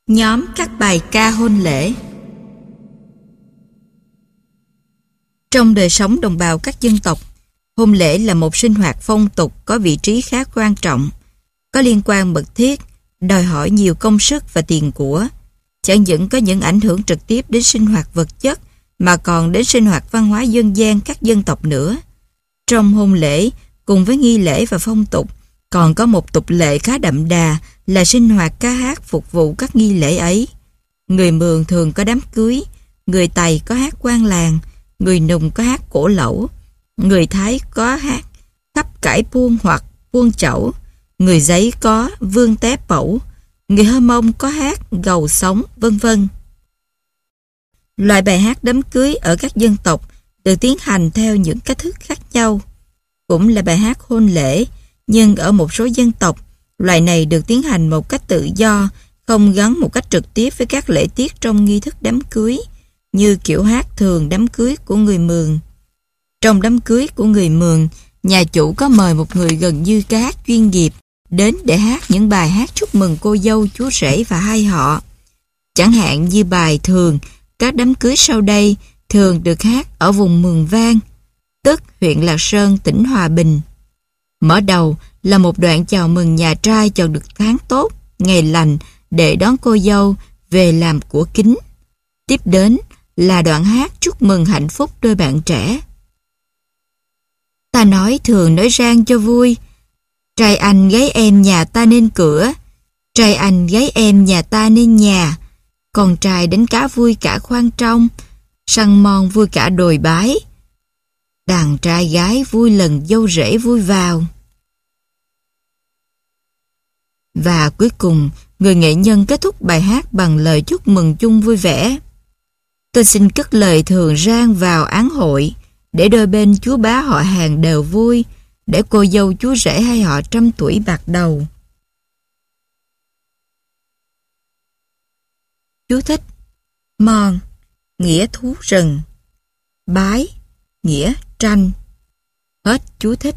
Nhóm các bài ca hôn lễ. Trong đời sống đồng bào các dân tộc, hôn lễ là một sinh hoạt phong tục có vị trí khá quan trọng, có liên quan mật thiết, đòi hỏi nhiều công sức và tiền của. Chẳng những có những ảnh hưởng trực tiếp đến sinh hoạt vật chất, mà còn đến sinh hoạt văn hóa dân gian các dân tộc nữa. Trong hôn lễ, cùng với nghi lễ và phong tục, còn có một tục lệ khá đậm đà là sinh hoạt ca hát phục vụ các nghi lễ ấy. Người Mường thường có đám cưới, người Tày có hát quan làng, người Nùng có hát cổ lẩu, người Thái có hát khắp cải puông hoặc puông chẩu, người Giấy có vương té bẩu, người Hơ Mông có hát gầu sống, vân vân. Loại bài hát đám cưới ở các dân tộc được tiến hành theo những cách thức khác nhau. Cũng là bài hát hôn lễ, nhưng ở một số dân tộc, loại này được tiến hành một cách tự do, không gắn một cách trực tiếp với các lễ tiết trong nghi thức đám cưới, như kiểu hát thường đám cưới của người Mường. Trong đám cưới của người Mường, nhà chủ có mời một người gần như ca hát chuyên nghiệp đến để hát những bài hát chúc mừng cô dâu, chú rể và hai họ. Chẳng hạn như bài thường, các đám cưới sau đây thường được hát ở vùng Mường Vang, tức huyện Lạc Sơn, tỉnh Hòa Bình. Mở đầu là một đoạn chào mừng nhà trai chọn được tháng tốt, ngày lành để đón cô dâu về làm của kính. Tiếp đến là đoạn hát chúc mừng hạnh phúc đôi bạn trẻ. Ta nói thường nói rang cho vui, trai anh gái em nhà ta nên cửa, trai anh gái em nhà ta nên nhà, con trai đánh cá vui cả khoang trong, săn mon vui cả đồi bái, đàn trai gái vui lần dâu rể vui vào. Và cuối cùng, người nghệ nhân kết thúc bài hát bằng lời chúc mừng chung vui vẻ. Tôi xin cất lời thường rang vào án hội, để đôi bên chú bá họ hàng đều vui, để cô dâu chú rể hai họ 100 tuổi bạc đầu. Chú thích: Mòn, nghĩa thú rừng. Bái, nghĩa tranh. Hết chú thích.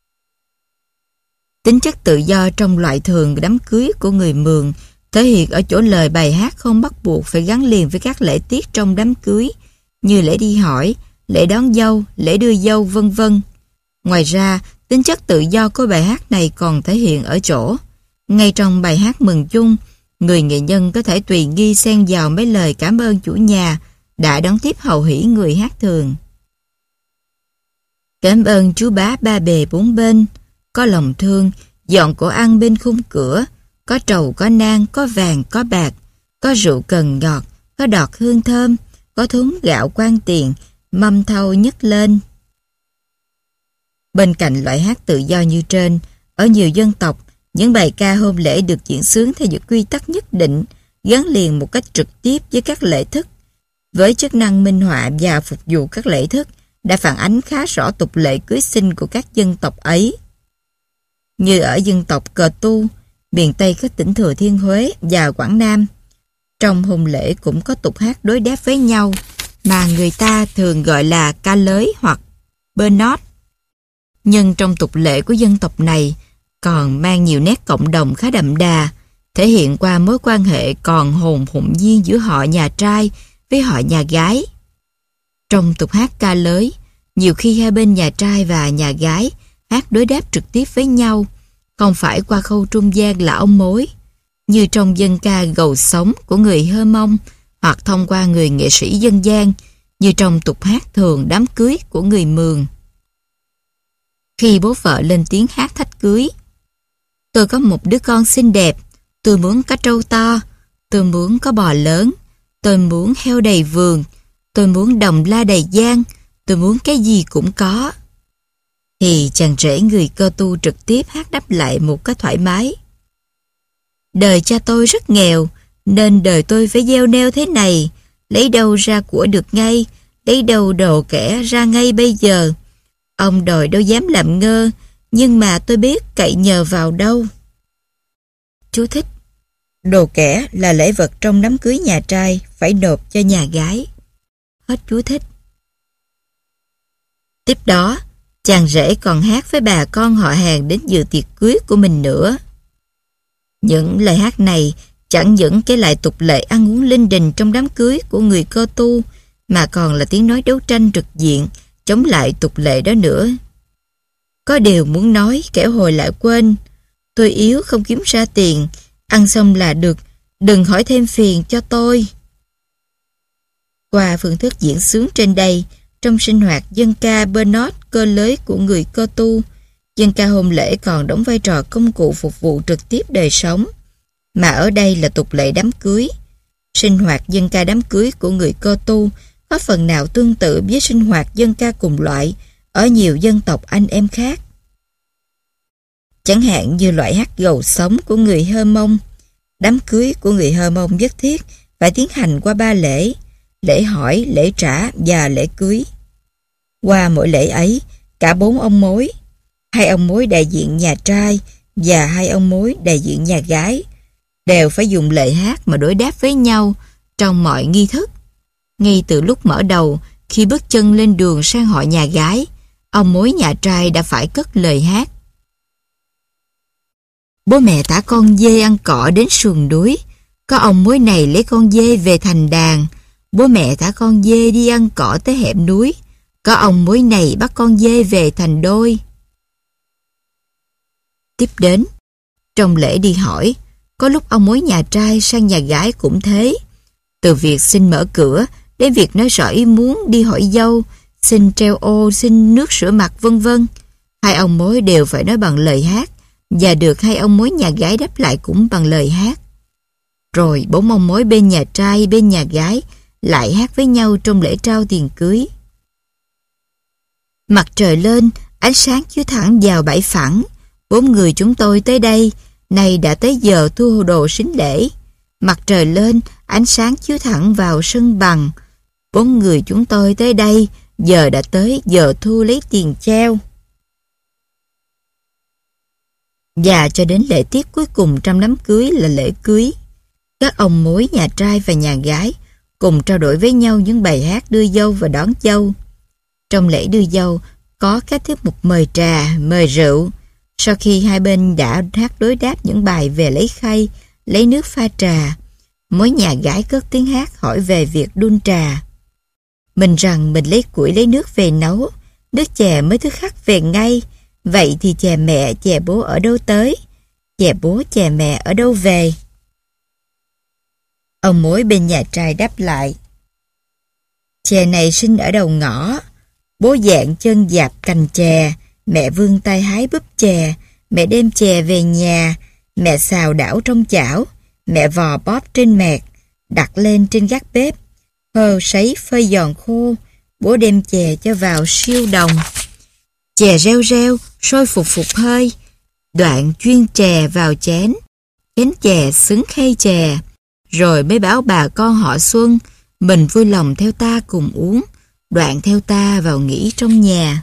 Tính chất tự do trong loại thường đám cưới của người Mường thể hiện ở chỗ lời bài hát không bắt buộc phải gắn liền với các lễ tiết trong đám cưới, như lễ đi hỏi, lễ đón dâu, lễ đưa dâu, vân vân. Ngoài ra, tính chất tự do của bài hát này còn thể hiện ở chỗ, ngay trong bài hát mừng chung, người nghệ nhân có thể tùy nghi xen vào mấy lời cảm ơn chủ nhà đã đón tiếp hầu hỉ người hát thường. Cảm ơn chú bá ba bề bốn bên, có lòng thương, dọn cổ ăn bên khung cửa, có trầu có nang, có vàng có bạc, có rượu cần ngọt, có đọt hương thơm, có thúng gạo quan tiền, mâm thau nhấc lên. Bên cạnh loại hát tự do như trên, ở nhiều dân tộc, những bài ca hôn lễ được diễn xướng theo những quy tắc nhất định, gắn liền một cách trực tiếp với các lễ thức, với chức năng minh họa và phục vụ các lễ thức, đã phản ánh khá rõ tục lệ cưới xin của các dân tộc ấy. Như ở dân tộc Cờ Tu, miền Tây các tỉnh Thừa Thiên Huế và Quảng Nam, trong hôn lễ cũng có tục hát đối đáp với nhau, mà người ta thường gọi là ca lới hoặc bơ nót. Nhưng trong tục lệ của dân tộc này còn mang nhiều nét cộng đồng khá đậm đà, thể hiện qua mối quan hệ còn hồn hụng duyên giữa họ nhà trai với họ nhà gái. Trong tục hát ca lới, nhiều khi hai bên nhà trai và nhà gái hát đối đáp trực tiếp với nhau, không phải qua khâu trung gian là ông mối, như trong dân ca gầu sống của người Hơ Mông, hoặc thông qua người nghệ sĩ dân gian, như trong tục hát thường đám cưới của người Mường. Khi bố vợ lên tiếng hát thách cưới: Tôi có một đứa con xinh đẹp, tôi muốn có trâu to, tôi muốn có bò lớn, tôi muốn heo đầy vườn, tôi muốn đồng la đầy giang, tôi muốn cái gì cũng có, thì chàng rể người Cơ Tu trực tiếp hát đáp lại một cách thoải mái: Đời cha tôi rất nghèo, nên đời tôi phải gieo neo thế này, lấy đâu ra của được ngay, lấy đâu đồ kẻ ra ngay bây giờ. Ông đòi đâu dám làm ngơ, nhưng mà tôi biết cậy nhờ vào đâu. Chú thích: Đồ kẻ là lễ vật trong đám cưới nhà trai phải nộp cho nhà gái. Hết chú thích. Tiếp đó, chàng rể còn hát với bà con họ hàng đến dự tiệc cưới của mình nữa. Những lời hát này Chẳng những kể lại tục lệ ăn uống linh đình trong đám cưới của người Cơ tu, mà còn là tiếng nói đấu tranh trực diện chống lại tục lệ đó nữa. Có điều muốn nói, kẻo hồi lại quên. Tôi yếu không kiếm ra tiền, ăn xong là được, đừng hỏi thêm phiền cho tôi. Qua phương thức diễn xướng trên đây, trong sinh hoạt dân ca Bernard cơ lới của người Cơ tu, dân ca hôn lễ còn đóng vai trò công cụ phục vụ trực tiếp đời sống, mà ở đây là tục lệ đám cưới. Sinh hoạt dân ca đám cưới của người Cơ tu có phần nào tương tự với sinh hoạt dân ca cùng loại ở nhiều dân tộc anh em khác. Chẳng hạn như loại hát gầu sống của người Hơ Mông. Đám cưới của người Hơ Mông nhất thiết phải tiến hành qua 3 lễ: lễ hỏi, lễ trả và lễ cưới. Qua mỗi lễ ấy, cả 4 ông mối, 2 ông mối đại diện nhà trai và 2 ông mối đại diện nhà gái, đều phải dùng lời hát mà đối đáp với nhau trong mọi nghi thức. Ngay từ lúc mở đầu, khi bước chân lên đường sang họ nhà gái, ông mối nhà trai đã phải cất lời hát. Bố mẹ thả con dê ăn cỏ đến sườn núi, có ông mối này lấy con dê về thành đàn. Bố mẹ thả con dê đi ăn cỏ tới hẻm núi, có ông mối này bắt con dê về thành đôi. Tiếp đến, trong lễ đi hỏi, có lúc ông mối nhà trai sang nhà gái cũng thế. Từ việc xin mở cửa đến việc nói rõ ý muốn đi hỏi dâu, xin treo ô, xin nước rửa mặt vân vân, 2 ông mối đều phải nói bằng lời hát, và được 2 ông mối nhà gái đáp lại cũng bằng lời hát. Rồi 4 ông mối bên nhà trai bên nhà gái lại hát với nhau trong lễ trao tiền cưới. Mặt trời lên, ánh sáng chiếu thẳng vào bãi phẳng. 4 người chúng tôi tới đây, nay đã tới giờ thu đồ sính lễ. Mặt trời lên, ánh sáng chiếu thẳng vào sân bằng. 4 người chúng tôi tới đây, giờ đã tới giờ thu lấy tiền treo. Và cho đến lễ tiết cuối cùng trong đám cưới là lễ cưới. Các ông mối nhà trai và nhà gái cùng trao đổi với nhau những bài hát đưa dâu và đón dâu. Trong lễ đưa dâu có các tiết mục mời trà, mời rượu. Sau khi hai bên đã hát đối đáp những bài về lấy khay, lấy nước pha trà, mối nhà gái cất tiếng hát hỏi về việc đun trà. Mình rằng mình lấy củi lấy nước về nấu, nước chè mới tức khắc về ngay. Vậy thì chè mẹ, chè bố ở đâu tới? Chè bố, chè mẹ ở đâu về? Ông mối bên nhà trai đáp lại: chè này sinh ở đầu ngõ, bố dạng chân dạp cành chè, mẹ vươn tay hái búp chè, mẹ đem chè về nhà, mẹ xào đảo trong chảo, mẹ vò bóp trên mẹt, đặt lên trên gác bếp, hơ sấy phơi giòn khô, bố đem chè cho vào siêu đồng. Chè reo reo, sôi phục phục hơi, đoạn chuyên chè vào chén chè xứng khay chè, rồi mới bảo bà con họ Xuân, mình vui lòng theo ta cùng uống, đoạn theo ta vào nghỉ trong nhà.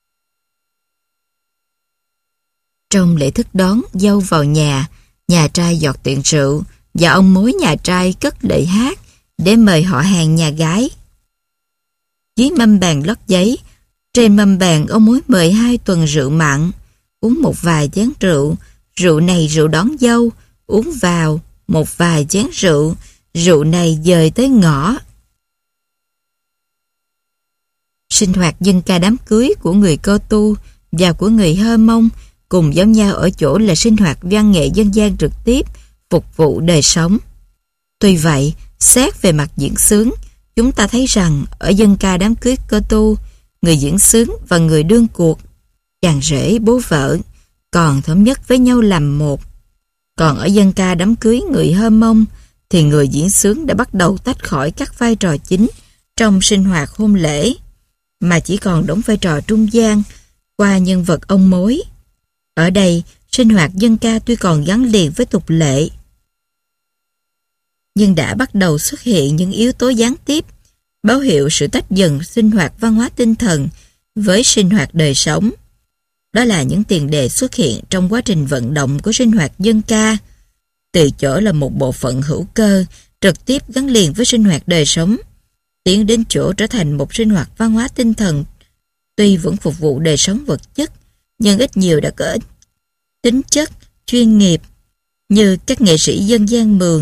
Trong lễ thức đón dâu vào nhà trai giọt tiện rượu và ông mối nhà trai cất lời hát để mời họ hàng nhà gái. Dưới mâm bàn lót giấy, trên mâm bàn ông mối mời 2 tuần rượu mặn, uống một vài chén rượu, rượu này rượu đón dâu, uống vào một vài chén rượu, rượu này dời tới ngõ. Sinh hoạt dân ca đám cưới của người Cơ tu và của người Hơ Mông cùng giống nhau ở chỗ là sinh hoạt văn nghệ dân gian trực tiếp, phục vụ đời sống. Tuy vậy, xét về mặt diễn xướng, chúng ta thấy rằng ở dân ca đám cưới Cơ tu, người diễn xướng và người đương cuộc, chàng rể bố vợ, còn thống nhất với nhau làm một. Còn ở dân ca đám cưới người Hơ Mông, thì người diễn xướng đã bắt đầu tách khỏi các vai trò chính trong sinh hoạt hôn lễ, mà chỉ còn đóng vai trò trung gian qua nhân vật ông mối. Ở đây, sinh hoạt dân ca tuy còn gắn liền với tục lệ, nhưng đã bắt đầu xuất hiện những yếu tố gián tiếp, báo hiệu sự tách dần sinh hoạt văn hóa tinh thần với sinh hoạt đời sống. Đó là những tiền đề xuất hiện trong quá trình vận động của sinh hoạt dân ca, từ chỗ là một bộ phận hữu cơ, trực tiếp gắn liền với sinh hoạt đời sống, tiến đến chỗ trở thành một sinh hoạt văn hóa tinh thần, tuy vẫn phục vụ đời sống vật chất, nhưng ít nhiều đã có tính chất chuyên nghiệp, như các nghệ sĩ dân gian Mường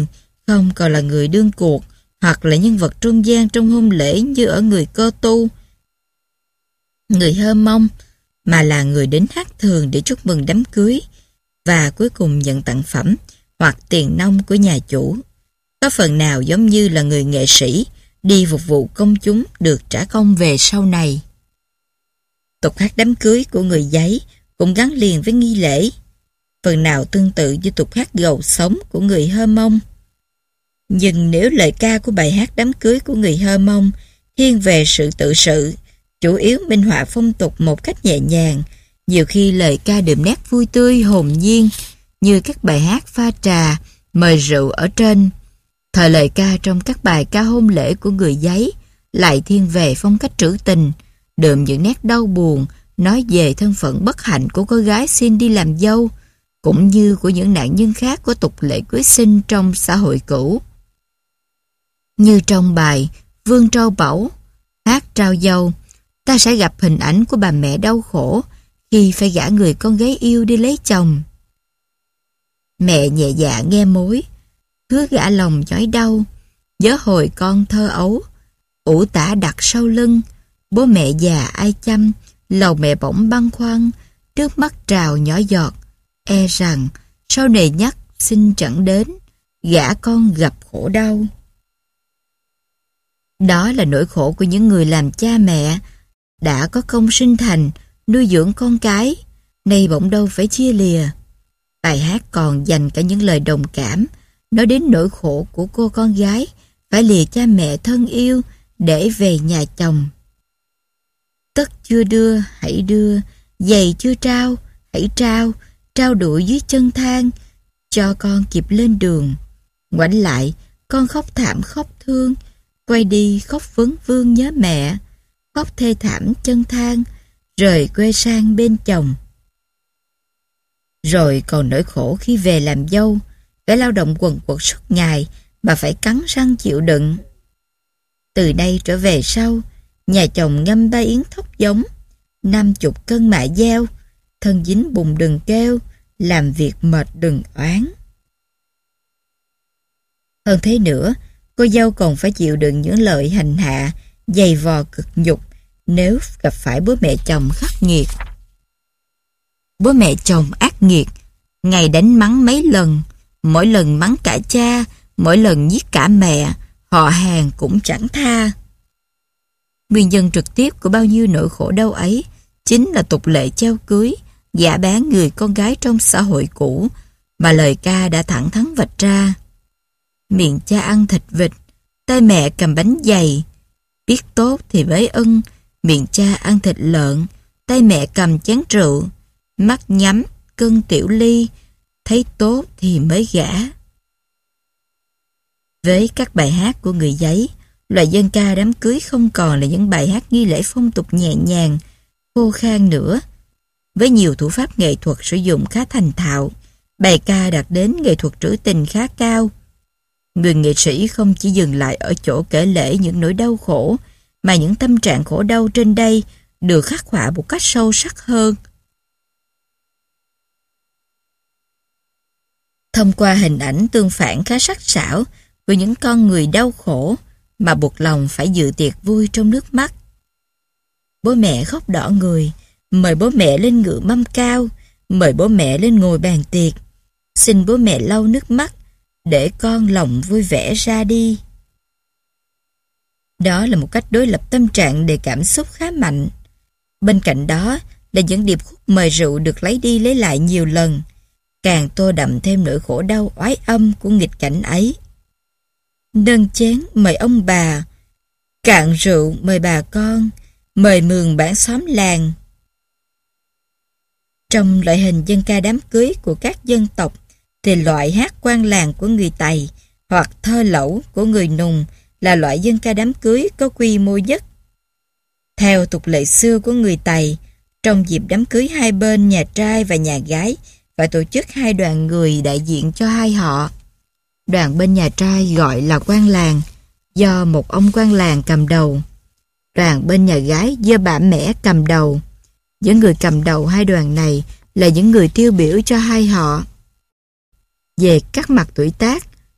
không còn là người đương cuộc hoặc là nhân vật trung gian trong hôn lễ như ở người Cơ Tu, người Hơ Mông, mà là người đến hát thường để chúc mừng đám cưới và cuối cùng nhận tặng phẩm hoặc tiền nong của nhà chủ. Có phần nào giống như là người nghệ sĩ đi phục vụ công chúng được trả công về sau này. Tục hát đám cưới của người Giấy cũng gắn liền với nghi lễ, phần nào tương tự như tục hát gầu sống của người Hơ Mông. Nhưng nếu lời ca của bài hát đám cưới của người Hơ Mông thiên về sự tự sự, chủ yếu minh họa phong tục một cách nhẹ nhàng, nhiều khi lời ca đượm nét vui tươi hồn nhiên như các bài hát pha trà, mời rượu ở trên. Thời lời ca trong các bài ca hôn lễ của người Giấy lại thiên về phong cách trữ tình, đượm những nét đau buồn, nói về thân phận bất hạnh của cô gái xin đi làm dâu, cũng như của những nạn nhân khác của tục lệ cưới xin trong xã hội cũ. Như trong bài Vương Trâu Bẩu, hát trao dâu, ta sẽ gặp hình ảnh của bà mẹ đau khổ khi phải gả người con gái yêu đi lấy chồng. Mẹ nhẹ dạ nghe mối, hứa gả lòng nhói đau, nhớ hồi con thơ ấu, ủ tả đặt sau lưng, bố mẹ già ai chăm, lòng mẹ bỗng băn khoăn, nước mắt trào nhỏ giọt, e rằng sau này nhắc xin chẳng đến, gả con gặp khổ đau. Đó là nỗi khổ của những người làm cha mẹ, đã có công sinh thành, nuôi dưỡng con cái, nay bỗng đâu phải chia lìa. Bài hát còn dành cả những lời đồng cảm, nói đến nỗi khổ của cô con gái, phải lìa cha mẹ thân yêu để về nhà chồng. Tất chưa đưa, hãy đưa, giày chưa trao, hãy trao, trao đuổi dưới chân thang, cho con kịp lên đường. Ngoảnh lại, con khóc thảm khóc thương, quay đi khóc vấn vương nhớ mẹ, khóc thê thảm chân thang, rời quê sang bên chồng. Rồi còn nỗi khổ khi về làm dâu, phải lao động quần quật suốt ngày mà phải cắn răng chịu đựng. Từ đây trở về sau, nhà chồng ngâm ba yến thóc giống, 50 cân mạ gieo, thân dính bùn đừng kêu, làm việc mệt đừng oán. Hơn thế nữa, cô dâu còn phải chịu đựng những lời hành hạ, dày vò cực nhục nếu gặp phải bố mẹ chồng khắc nghiệt. Bố mẹ chồng ác nghiệt, ngày đánh mắng mấy lần, mỗi lần mắng cả cha, mỗi lần giết cả mẹ, họ hàng cũng chẳng tha. Nguyên nhân trực tiếp của bao nhiêu nỗi khổ đau ấy chính là tục lệ treo cưới, gả bán người con gái trong xã hội cũ mà lời ca đã thẳng thắn vạch ra. Miệng cha ăn thịt vịt, tay mẹ cầm bánh dày, biết tốt thì mới ưng. Miệng cha ăn thịt lợn, tay mẹ cầm chén rượu, mắt nhắm cân tiểu ly, thấy tốt thì mới gả. Với các bài hát của người Giấy, loại dân ca đám cưới không còn là những bài hát nghi lễ phong tục nhẹ nhàng, khô khan nữa. Với nhiều thủ pháp nghệ thuật sử dụng khá thành thạo, bài ca đạt đến nghệ thuật trữ tình khá cao. Người nghệ sĩ không chỉ dừng lại ở chỗ kể lể những nỗi đau khổ, mà những tâm trạng khổ đau trên đây được khắc họa một cách sâu sắc hơn. Thông qua hình ảnh tương phản khá sắc sảo của những con người đau khổ mà buộc lòng phải dự tiệc vui trong nước mắt. Bố mẹ khóc đỏ người, mời bố mẹ lên ngự mâm cao, mời bố mẹ lên ngồi bàn tiệc, xin bố mẹ lau nước mắt để con lòng vui vẻ ra đi. Đó là một cách đối lập tâm trạng để cảm xúc khá mạnh. Bên cạnh đó là những điệp khúc mời rượu được lấy đi lấy lại nhiều lần, càng tô đậm thêm nỗi khổ đau oái âm của nghịch cảnh ấy. Nâng chén mời ông bà, cạn rượu mời bà con, mời mường bản xóm làng. Trong loại hình dân ca đám cưới của các dân tộc thì loại hát quan làng của người Tày hoặc thơ lẩu của người Nùng là loại dân ca đám cưới có quy mô nhất. Theo tục lệ xưa của người Tày, trong dịp đám cưới hai bên nhà trai và nhà gái phải tổ chức hai đoàn người đại diện cho hai họ. Đoàn bên nhà trai gọi là quan làng, do một ông quan làng cầm đầu. Đoàn bên nhà gái do bà mẹ cầm đầu. Những người cầm đầu hai đoàn này là những người tiêu biểu cho hai họ. Về các mặt tuổi tác,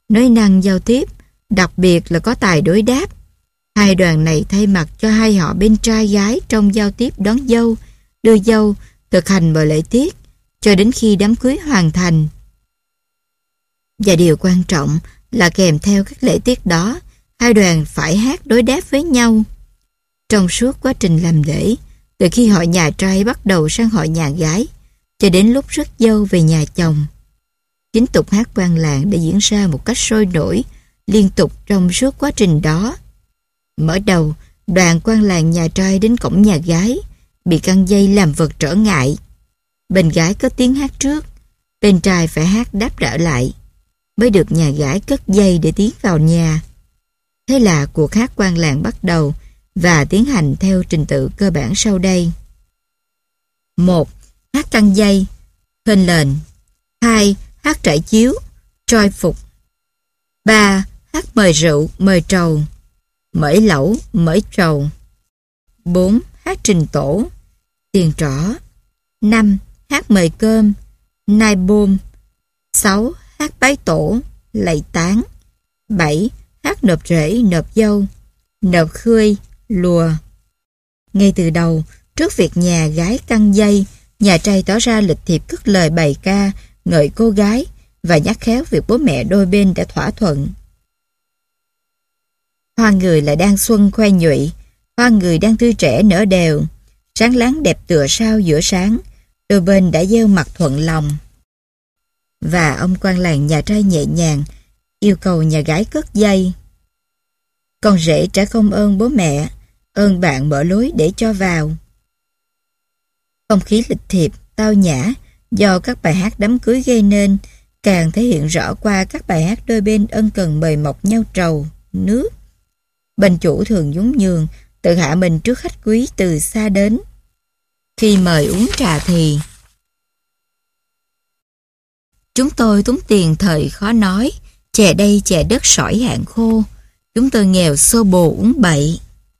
nói năng giao tiếp, đặc biệt là có tài đối đáp. Hai đoàn này thay mặt cho hai họ bên trai gái trong giao tiếp đón dâu, đưa dâu, thực hành mọi lễ tiết, cho đến khi đám cưới hoàn thành. Và điều quan trọng là kèm theo các lễ tiết đó, hai đoàn phải hát đối đáp với nhau. Trong suốt quá trình làm lễ, từ khi họ nhà trai bắt đầu sang họ nhà gái, cho đến lúc rước dâu về nhà chồng, chính tục hát quan làng đã diễn ra một cách sôi nổi, liên tục trong suốt quá trình đó. Mở đầu, đoàn quan làng nhà trai đến cổng nhà gái, bị căng dây làm vật trở ngại. Bên gái có tiếng hát trước, bên trai phải hát đáp trả lại, mới được nhà gái cất dây để tiến vào nhà. Thế là cuộc hát quan làng bắt đầu và tiến hành theo trình tự cơ bản sau đây. 1. Hát căng dây, khênh lệnh. 2. Hát trải chiếu, troi phục. 3. Hát mời rượu, mời trầu, mởi lẩu, mởi trầu. 4. Hát trình tổ, tiền trỏ. 5. Hát mời cơm, nai bôm. 6. Hát bái tổ, lạy táng. 7. Hát nộp rễ, nộp dâu, nộp khươi, lùa. Ngay từ đầu, trước việc nhà gái căng dây, nhà trai tỏ ra lịch thiệp cất lời bày ca, ngợi cô gái và nhắc khéo việc bố mẹ đôi bên đã thỏa thuận. Hoa người là đang xuân khoe nhụy, hoa người đang tươi trẻ nở đều, sáng láng đẹp tựa sao giữa sáng, đôi bên đã gieo mặt thuận lòng. Và ông quan làng nhà trai nhẹ nhàng yêu cầu nhà gái cất dây. Con rể trả công ơn bố mẹ, ơn bạn mở lối để cho vào. Không khí lịch thiệp, tao nhã do các bài hát đám cưới gây nên càng thể hiện rõ qua các bài hát đôi bên ân cần mời mọc nhau trầu, nước. Bên chủ thường nhún nhường, tự hạ mình trước khách quý từ xa đến. Khi mời uống trà thì chúng tôi túng tiền thời khó nói, chè đây chè đất sỏi hạn khô, chúng tôi nghèo xô bồ uống bậy.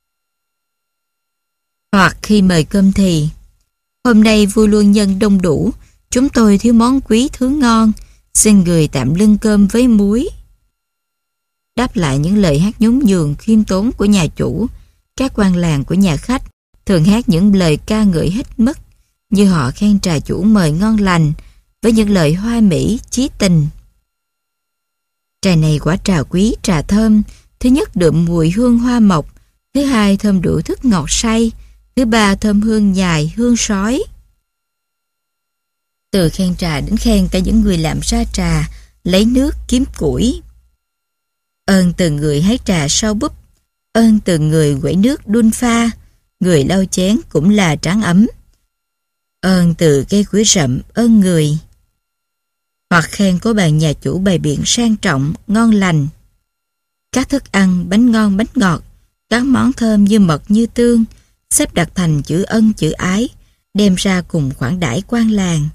Hoặc khi mời cơm thì hôm nay vui luôn nhân đông đủ, chúng tôi thiếu món quý thứ ngon, xin người tạm lưng cơm với muối. Đáp lại những lời hát nhún nhường khiêm tốn của nhà chủ, các quan làng của nhà khách thường hát những lời ca ngợi hết mức, như họ khen trà chủ mời ngon lành với những lời hoa mỹ, chí tình. Trà này quả trà quý, trà thơm, thứ nhất đượm mùi hương hoa mộc, thứ hai thơm đủ thức ngọt say, thứ ba thơm hương nhài, hương sói. Từ khen trà đến khen cả những người làm ra trà, lấy nước kiếm củi. Ơn từ người hái trà sau búp, ơn từ người quẩy nước đun pha, người lau chén cũng là tráng ấm. Ơn từ cây củi rậm, ơn người. Hoặc khen có bàn nhà chủ bày biện sang trọng, ngon lành. Các thức ăn, bánh ngon, bánh ngọt, các món thơm như mật như tương, xếp đặt thành chữ ân chữ ái, đem ra cùng khoản đãi quan làng.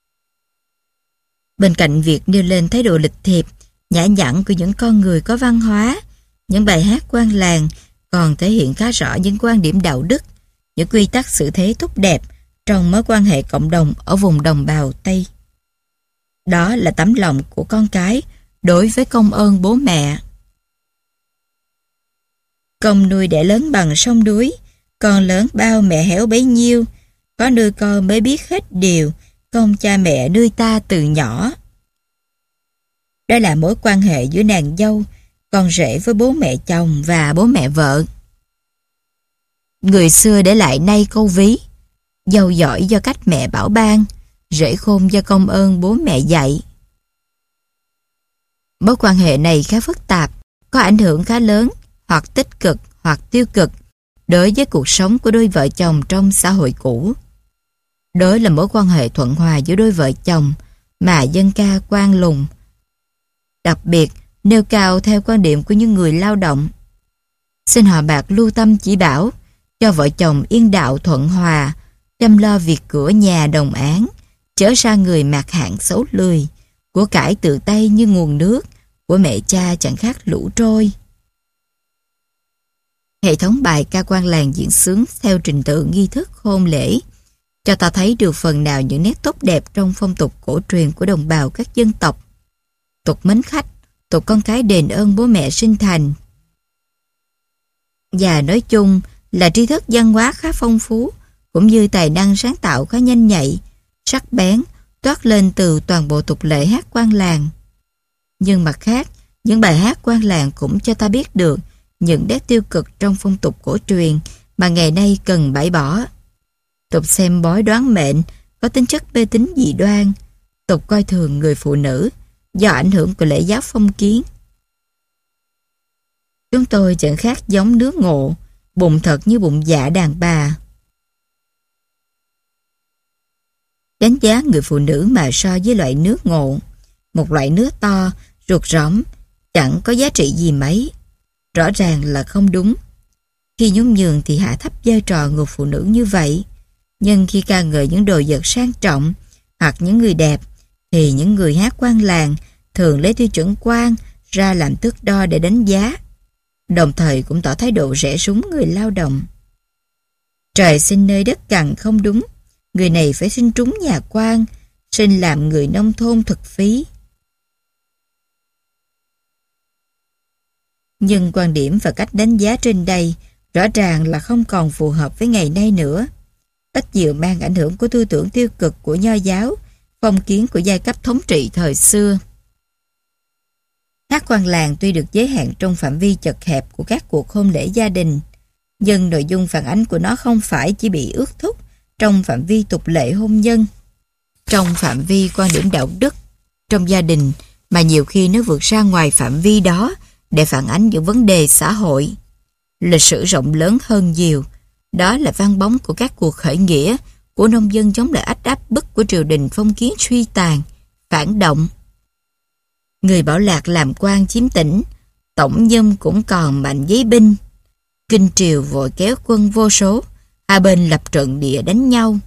Bên cạnh việc nêu lên thái độ lịch thiệp, nhã nhặn của những con người có văn hóa, những bài hát quan làng còn thể hiện khá rõ những quan điểm đạo đức, những quy tắc xử thế tốt đẹp trong mối quan hệ cộng đồng ở vùng đồng bào Tây. Đó là tấm lòng của con cái đối với công ơn bố mẹ. Công nuôi đẻ lớn bằng sông đuối, con lớn bao mẹ héo bấy nhiêu, có nuôi con mới biết hết điều, công cha mẹ nuôi ta từ nhỏ. Đó là mối quan hệ giữa nàng dâu, con rể với bố mẹ chồng và bố mẹ vợ. Người xưa để lại nay câu ví: dâu giỏi do cách mẹ bảo ban, rể khôn do công ơn bố mẹ dạy. Mối quan hệ này khá phức tạp, có ảnh hưởng khá lớn, hoặc tích cực hoặc tiêu cực, đối với cuộc sống của đôi vợ chồng trong xã hội cũ. Đó là mối quan hệ thuận hòa giữa đôi vợ chồng mà dân ca Quang Lùng đặc biệt nêu cao theo quan điểm của những người lao động. Xin họ bạc lưu tâm chỉ bảo cho vợ chồng yên đạo thuận hòa, chăm lo việc cửa nhà đồng áng, chớ ra người mạt hạng xấu lười, của cải tự tay như nguồn nước, của mẹ cha chẳng khác lũ trôi. Hệ thống bài ca quan làng diễn xướng theo trình tự nghi thức hôn lễ cho ta thấy được phần nào những nét tốt đẹp trong phong tục cổ truyền của đồng bào các dân tộc. Tục mến khách, tục con cái đền ơn bố mẹ sinh thành. Và nói chung là tri thức văn hóa khá phong phú, cũng như tài năng sáng tạo khá nhanh nhạy, sắc bén, toát lên từ toàn bộ tục lệ hát quan làng. Nhưng mặt khác, những bài hát quan làng cũng cho ta biết được những nét tiêu cực trong phong tục cổ truyền mà ngày nay cần bãi bỏ. Tục xem bói đoán mệnh có tính chất mê tín dị đoan, tục coi thường người phụ nữ do ảnh hưởng của lễ giáo phong kiến. Chúng tôi chẳng khác giống đứa ngộ, bụng thật như bụng dạ đàn bà. Đánh giá người phụ nữ mà so với loại nước ngộ, một loại nước to, ruột rỗng, chẳng có giá trị gì mấy. Rõ ràng là không đúng. Khi nhún nhường thì hạ thấp vai trò người phụ nữ như vậy. Nhưng khi ca ngợi những đồ vật sang trọng hoặc những người đẹp, thì những người hát quan làng thường lấy tiêu chuẩn quan ra làm thước đo để đánh giá, đồng thời cũng tỏ thái độ rẻ rúng người lao động. Trời sinh nơi đất cằn không đúng, người này phải sinh trúng nhà quan, sinh làm người nông thôn thực phí. Nhưng quan điểm và cách đánh giá trên đây rõ ràng là không còn phù hợp với ngày nay nữa. Ít nhiều mang ảnh hưởng của tư tưởng tiêu cực của Nho giáo, phong kiến của giai cấp thống trị thời xưa. Hát quan làng tuy được giới hạn trong phạm vi chật hẹp của các cuộc hôn lễ gia đình, nhưng nội dung phản ánh của nó không phải chỉ bị ước thúc trong phạm vi tục lệ hôn nhân, trong phạm vi quan điểm đạo đức trong gia đình, mà nhiều khi nó vượt ra ngoài phạm vi đó để phản ánh những vấn đề xã hội. Lịch sử rộng lớn hơn nhiều, đó là vang bóng của các cuộc khởi nghĩa của nông dân chống lại ách áp bức của triều đình phong kiến suy tàn, phản động. Người Bảo Lạc làm quan chiếm tỉnh, tổng nhâm cũng còn mạnh giấy binh. Kinh triều vội kéo quân vô số, hai bên lập trận địa đánh nhau.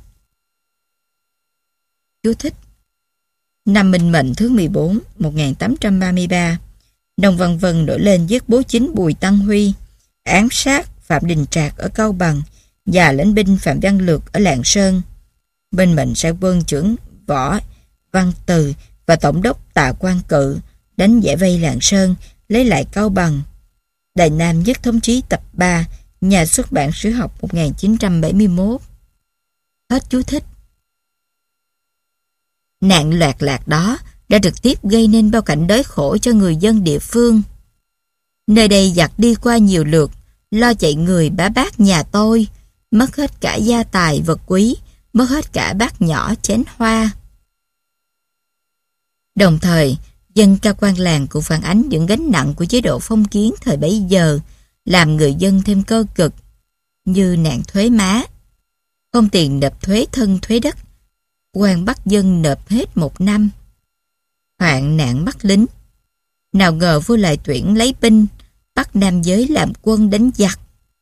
Chú thích: Năm Minh Mệnh thứ 14, 1833, Nông Văn Vân nổi lên giết bố chính Bùi Tăng Huy, ám sát Phạm Đình Trạc ở Cao Bằng và lãnh binh Phạm Văn Lược ở Lạng Sơn. Bên mệnh sai quân trưởng Võ Văn Từ và tổng đốc Tạ Quang Cự đánh giải vây Lạng Sơn, lấy lại Cao Bằng. Đài Nam Nhất Thống Chí tập 3, Nhà xuất bản Sử học 1971. Hết chú thích. Nạn loạt lạc đó đã trực tiếp gây nên bao cảnh đói khổ cho người dân địa phương. Nơi đây giặc đi qua nhiều lượt, lo chạy người bá bát nhà tôi, mất hết cả gia tài vật quý, mất hết cả bát nhỏ chén hoa. Đồng thời, dân ca quan làng cũng phản ánh những gánh nặng của chế độ phong kiến thời bấy giờ, làm người dân thêm cơ cực, như nạn thuế má. Không tiền nộp thuế thân thuế đất, quan bắt dân nộp hết 1 năm. Hoạn nạn bắt lính. Nào ngờ vua lại tuyển lấy binh, bắt nam giới làm quân đánh giặc.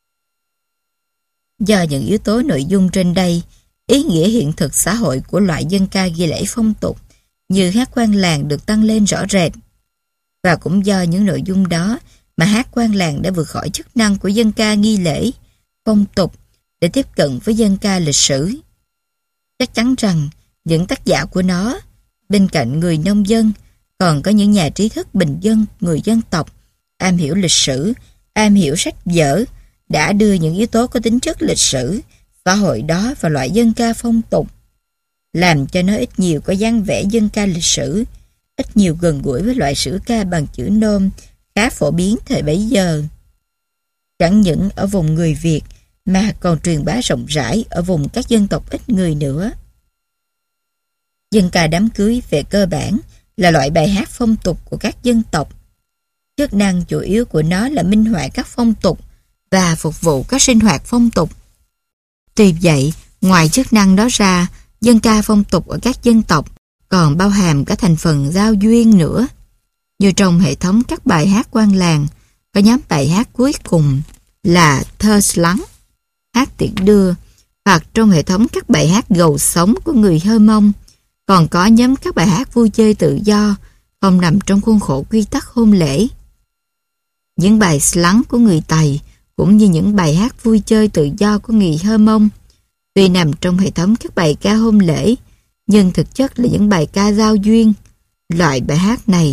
Do những yếu tố nội dung trên đây, ý nghĩa hiện thực xã hội của loại dân ca ghi lễ phong tục như hát quan làng được tăng lên rõ rệt. Và cũng do những nội dung đó mà hát quan làng đã vượt khỏi chức năng của dân ca nghi lễ, phong tục để tiếp cận với dân ca lịch sử. Chắc chắn rằng những tác giả của nó, bên cạnh người nông dân, còn có những nhà trí thức bình dân, người dân tộc, am hiểu lịch sử, am hiểu sách vở, đã đưa những yếu tố có tính chất lịch sử, xã hội đó vào loại dân ca phong tục, làm cho nó ít nhiều có dáng vẻ dân ca lịch sử, ít nhiều gần gũi với loại sử ca bằng chữ nôm khá phổ biến thời bấy giờ. Chẳng những ở vùng người Việt mà còn truyền bá rộng rãi ở vùng các dân tộc ít người nữa. Dân ca đám cưới về cơ bản là loại bài hát phong tục của các dân tộc. Chức năng chủ yếu của nó là minh họa các phong tục và phục vụ các sinh hoạt phong tục. Tuy vậy, ngoài chức năng đó ra, dân ca phong tục ở các dân tộc còn bao hàm cả thành phần giao duyên nữa. Như trong hệ thống các bài hát quan làng, có nhóm bài hát cuối cùng là thơ lắng, hát tiễn đưa, hoặc trong hệ thống các bài hát gầu sống của người Hơ Mông, còn có nhóm các bài hát vui chơi tự do, không nằm trong khuôn khổ quy tắc hôn lễ. Những bài lắng của người Tày, cũng như những bài hát vui chơi tự do của người Hơ Mông, tuy nằm trong hệ thống các bài ca hôn lễ, nhưng thực chất là những bài ca giao duyên. Loại bài hát này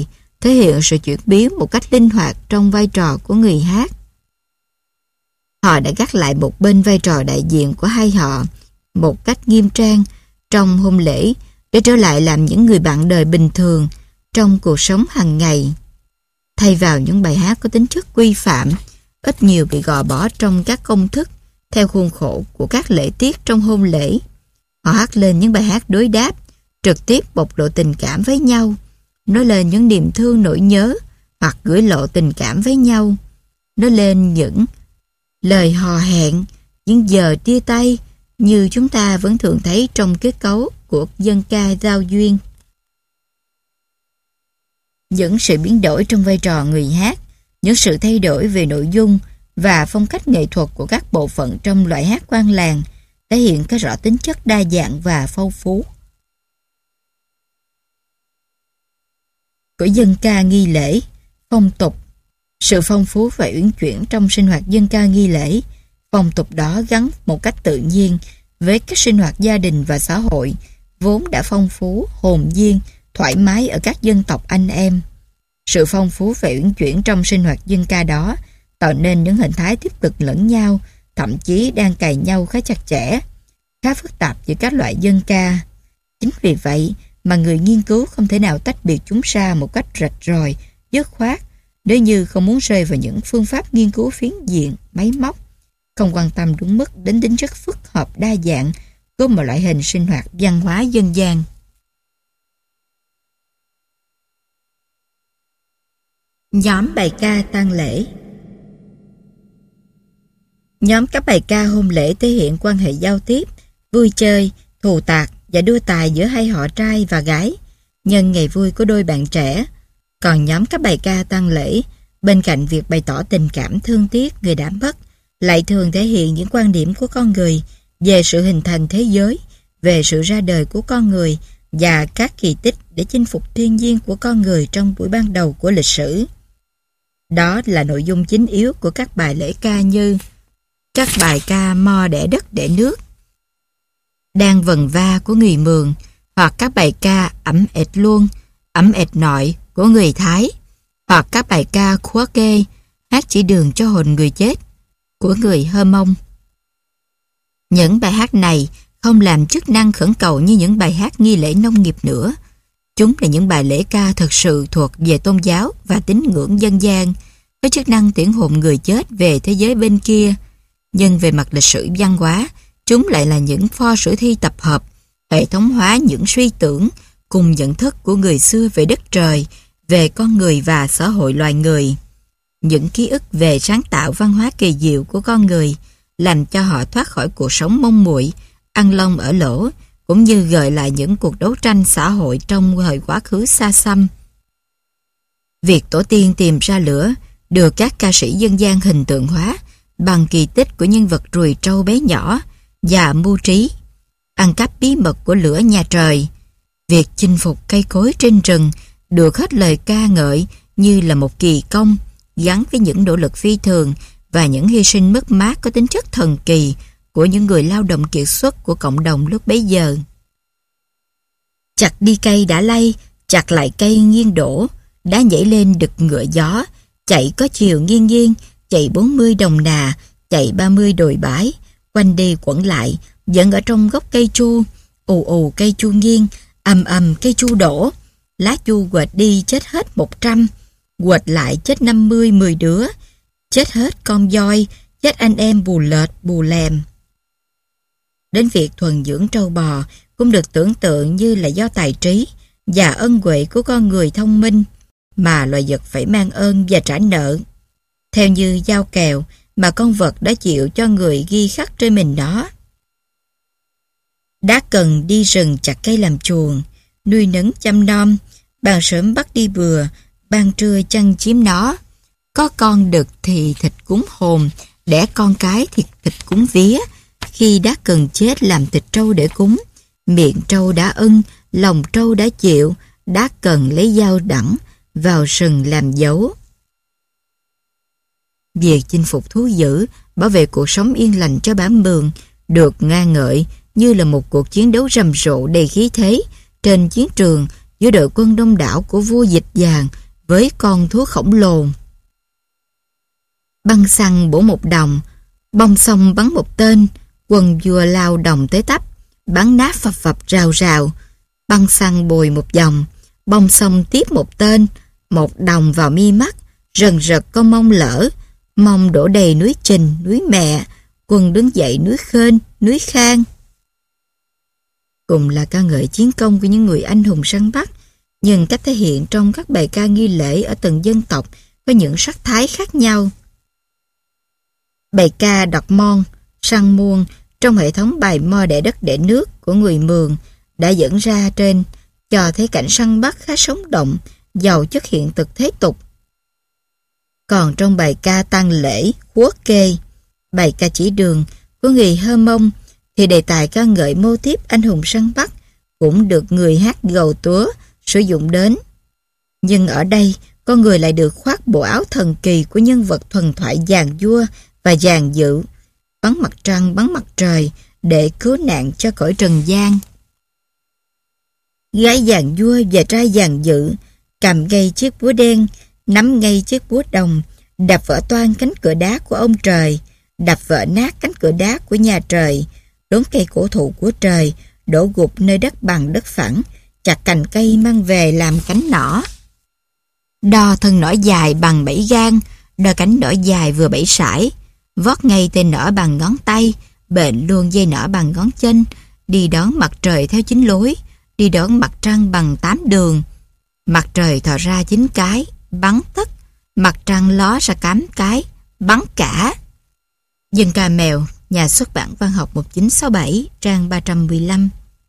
thể hiện sự chuyển biến một cách linh hoạt trong vai trò của người hát. Họ đã gác lại một bên vai trò đại diện của hai họ một cách nghiêm trang trong hôn lễ để trở lại làm những người bạn đời bình thường trong cuộc sống hàng ngày. Thay vào những bài hát có tính chất quy phạm, ít nhiều bị gò bó trong các công thức theo khuôn khổ của các lễ tiết trong hôn lễ, họ hát lên những bài hát đối đáp, trực tiếp bộc lộ tình cảm với nhau, nói lên những niềm thương nỗi nhớ hoặc gửi lộ tình cảm với nhau, nói lên những lời hò hẹn, những giờ chia tay như chúng ta vẫn thường thấy trong kết cấu của dân ca giao duyên. Những sự biến đổi trong vai trò người hát, những sự thay đổi về nội dung và phong cách nghệ thuật của các bộ phận trong loại hát quan làng thể hiện cái rõ tính chất đa dạng và phong phú của dân ca nghi lễ, phong tục. Sự phong phú và uyển chuyển trong sinh hoạt dân ca nghi lễ, phong tục đó gắn một cách tự nhiên với các sinh hoạt gia đình và xã hội vốn đã phong phú, hồn nhiên, thoải mái ở các dân tộc anh em. Sự phong phú và uyển chuyển trong sinh hoạt dân ca đó tạo nên những hình thái tiếp cực lẫn nhau, thậm chí đang cài nhau khá chặt chẽ, khá phức tạp giữa các loại dân ca. Chính vì vậy mà người nghiên cứu không thể nào tách biệt chúng ra một cách rạch ròi, dứt khoát, nếu như không muốn rơi vào những phương pháp nghiên cứu phiến diện, máy móc, không quan tâm đúng mức đến tính chất phức hợp đa dạng của một loại hình sinh hoạt văn hóa dân gian. Nhóm bài ca tang lễ. Nhóm các bài ca hôn lễ thể hiện quan hệ giao tiếp, vui chơi, thù tạc và đua tài giữa hai họ trai và gái nhân ngày vui của đôi bạn trẻ. Còn nhóm các bài ca tang lễ, bên cạnh việc bày tỏ tình cảm thương tiếc người đã mất, lại thường thể hiện những quan điểm của con người về sự hình thành thế giới, về sự ra đời của con người và các kỳ tích để chinh phục thiên nhiên của con người trong buổi ban đầu của lịch sử. Đó là nội dung chính yếu của các bài lễ ca như các bài ca Mo đẻ đất đẻ nước, Đang vần va của người Mường, hoặc các bài ca Ẩm ệt luôn, Ẩm ệt nội của người Thái, hoặc các bài ca Khóa kê, hát chỉ đường cho hồn người chết của người Hơ Mông. Những bài hát này không làm chức năng khẩn cầu như những bài hát nghi lễ nông nghiệp nữa. Chúng là những bài lễ ca thật sự thuộc về tôn giáo và tín ngưỡng dân gian, có chức năng tiễn hồn người chết về thế giới bên kia. Nhưng về mặt lịch sử văn hóa, chúng lại là những pho sử thi tập hợp, hệ thống hóa những suy tưởng cùng nhận thức của người xưa về đất trời, về con người và xã hội loài người. Những ký ức về sáng tạo văn hóa kỳ diệu của con người làm cho họ thoát khỏi cuộc sống mông muội, ăn lông ở lỗ, cũng như gợi lại những cuộc đấu tranh xã hội trong thời quá khứ xa xăm. Việc tổ tiên tìm ra lửa được các ca sĩ dân gian hình tượng hóa bằng kỳ tích của nhân vật ruồi trâu bé nhỏ và mưu trí, ăn cắp bí mật của lửa nhà trời. Việc chinh phục cây cối trên rừng được hết lời ca ngợi như là một kỳ công gắn với những nỗ lực phi thường và những hy sinh mất mát có tính chất thần kỳ của những người lao động kiệt xuất của cộng đồng lúc bấy giờ. Chặt đi cây đã lay, chặt lại cây nghiêng đổ, đá nhảy lên đực ngựa gió, chạy có chiều nghiêng nghiêng, chạy 40 đồng nà, chạy 30 đồi bãi, quanh đi quẩn lại, vẫn ở trong gốc cây chu, ù ù cây chu nghiêng, ầm ầm cây chu đổ, lá chu quệt đi chết hết 100, quệt lại chết 50 10 đứa, chết hết con voi, chết anh em bù lệt bù lèm. Đến việc thuần dưỡng trâu bò cũng được tưởng tượng như là do tài trí và ân huệ của con người thông minh mà loài vật phải mang ơn và trả nợ. Theo như giao kèo mà con vật đã chịu cho người ghi khắc trên mình nó. Đã cần đi rừng chặt cây làm chuồng, nuôi nấng chăm nom, ban sớm bắt đi bừa, ban trưa chăn chiếm nó. Có con đực thì thịt cúng hồn, đẻ con cái thì thịt cúng vía. Khi đã cần chết làm thịt trâu để cúng, miệng trâu đã ưng, lòng trâu đã chịu, đã cần lấy dao đẳng vào sừng làm dấu. Việc chinh phục thú dữ, bảo vệ cuộc sống yên lành cho bản Mường được nga ngợi như là một cuộc chiến đấu rầm rộ đầy khí thế trên chiến trường giữa đội quân đông đảo của vua Dịch Vàng với con thú khổng lồ. Băng xăng bổ một đồng, bông xong bắn một tên, quần vua lao đồng tới tấp, bắn nát phập phập rào rào. Băng xăng bồi một vòng, bông xong tiếp một tên, một đồng vào mi mắt, rần rật con mông lỡ, mông đổ đầy núi Trình, núi Mẹ, quân đứng dậy núi Khên, núi Khang. Cùng là ca ngợi chiến công của những người anh hùng săn bắt, nhưng cách thể hiện trong các bài ca nghi lễ ở từng dân tộc có những sắc thái khác nhau. Bài ca đọc mon, săn muôn trong hệ thống bài mo đẻ đất đẻ nước của người Mường đã dẫn ra trên, cho thấy cảnh săn bắt khá sống động, giàu chất hiện thực thế tục. Còn trong bài ca tang lễ, khuất kê, bài ca chỉ đường của người Hơ Mông, thì đề tài ca ngợi mô típ anh hùng săn bắt cũng được người hát gầu túa sử dụng đến. Nhưng ở đây, con người lại được khoác bộ áo thần kỳ của nhân vật thần thoại giàn vua và giàn dự, bắn mặt trăng bắn mặt trời để cứu nạn cho cõi trần gian. Gái giàn vua và trai giàn dự cầm ngay chiếc búa đen, nắm ngay chiếc búa đồng, đập vỡ toang cánh cửa đá của ông trời, đập vỡ nát cánh cửa đá của nhà trời, đốn cây cổ thụ của trời, đổ gục nơi đất bằng đất phẳng, chặt cành cây mang về làm cánh nỏ. Đo thân nỏ dài bằng 7 gang, đo cánh nỏ dài vừa 7 sải, vót ngay tên nỏ bằng ngón tay, bện luôn dây nỏ bằng ngón chân, đi đón mặt trời theo 9 lối, đi đón mặt trăng bằng 8 đường. Mặt trời thò ra 9 cái, bắn tất, mặt trăng ló ra 8 cái, bắn cả. Dân ca mèo, nhà xuất bản Văn học 1967, trang 315.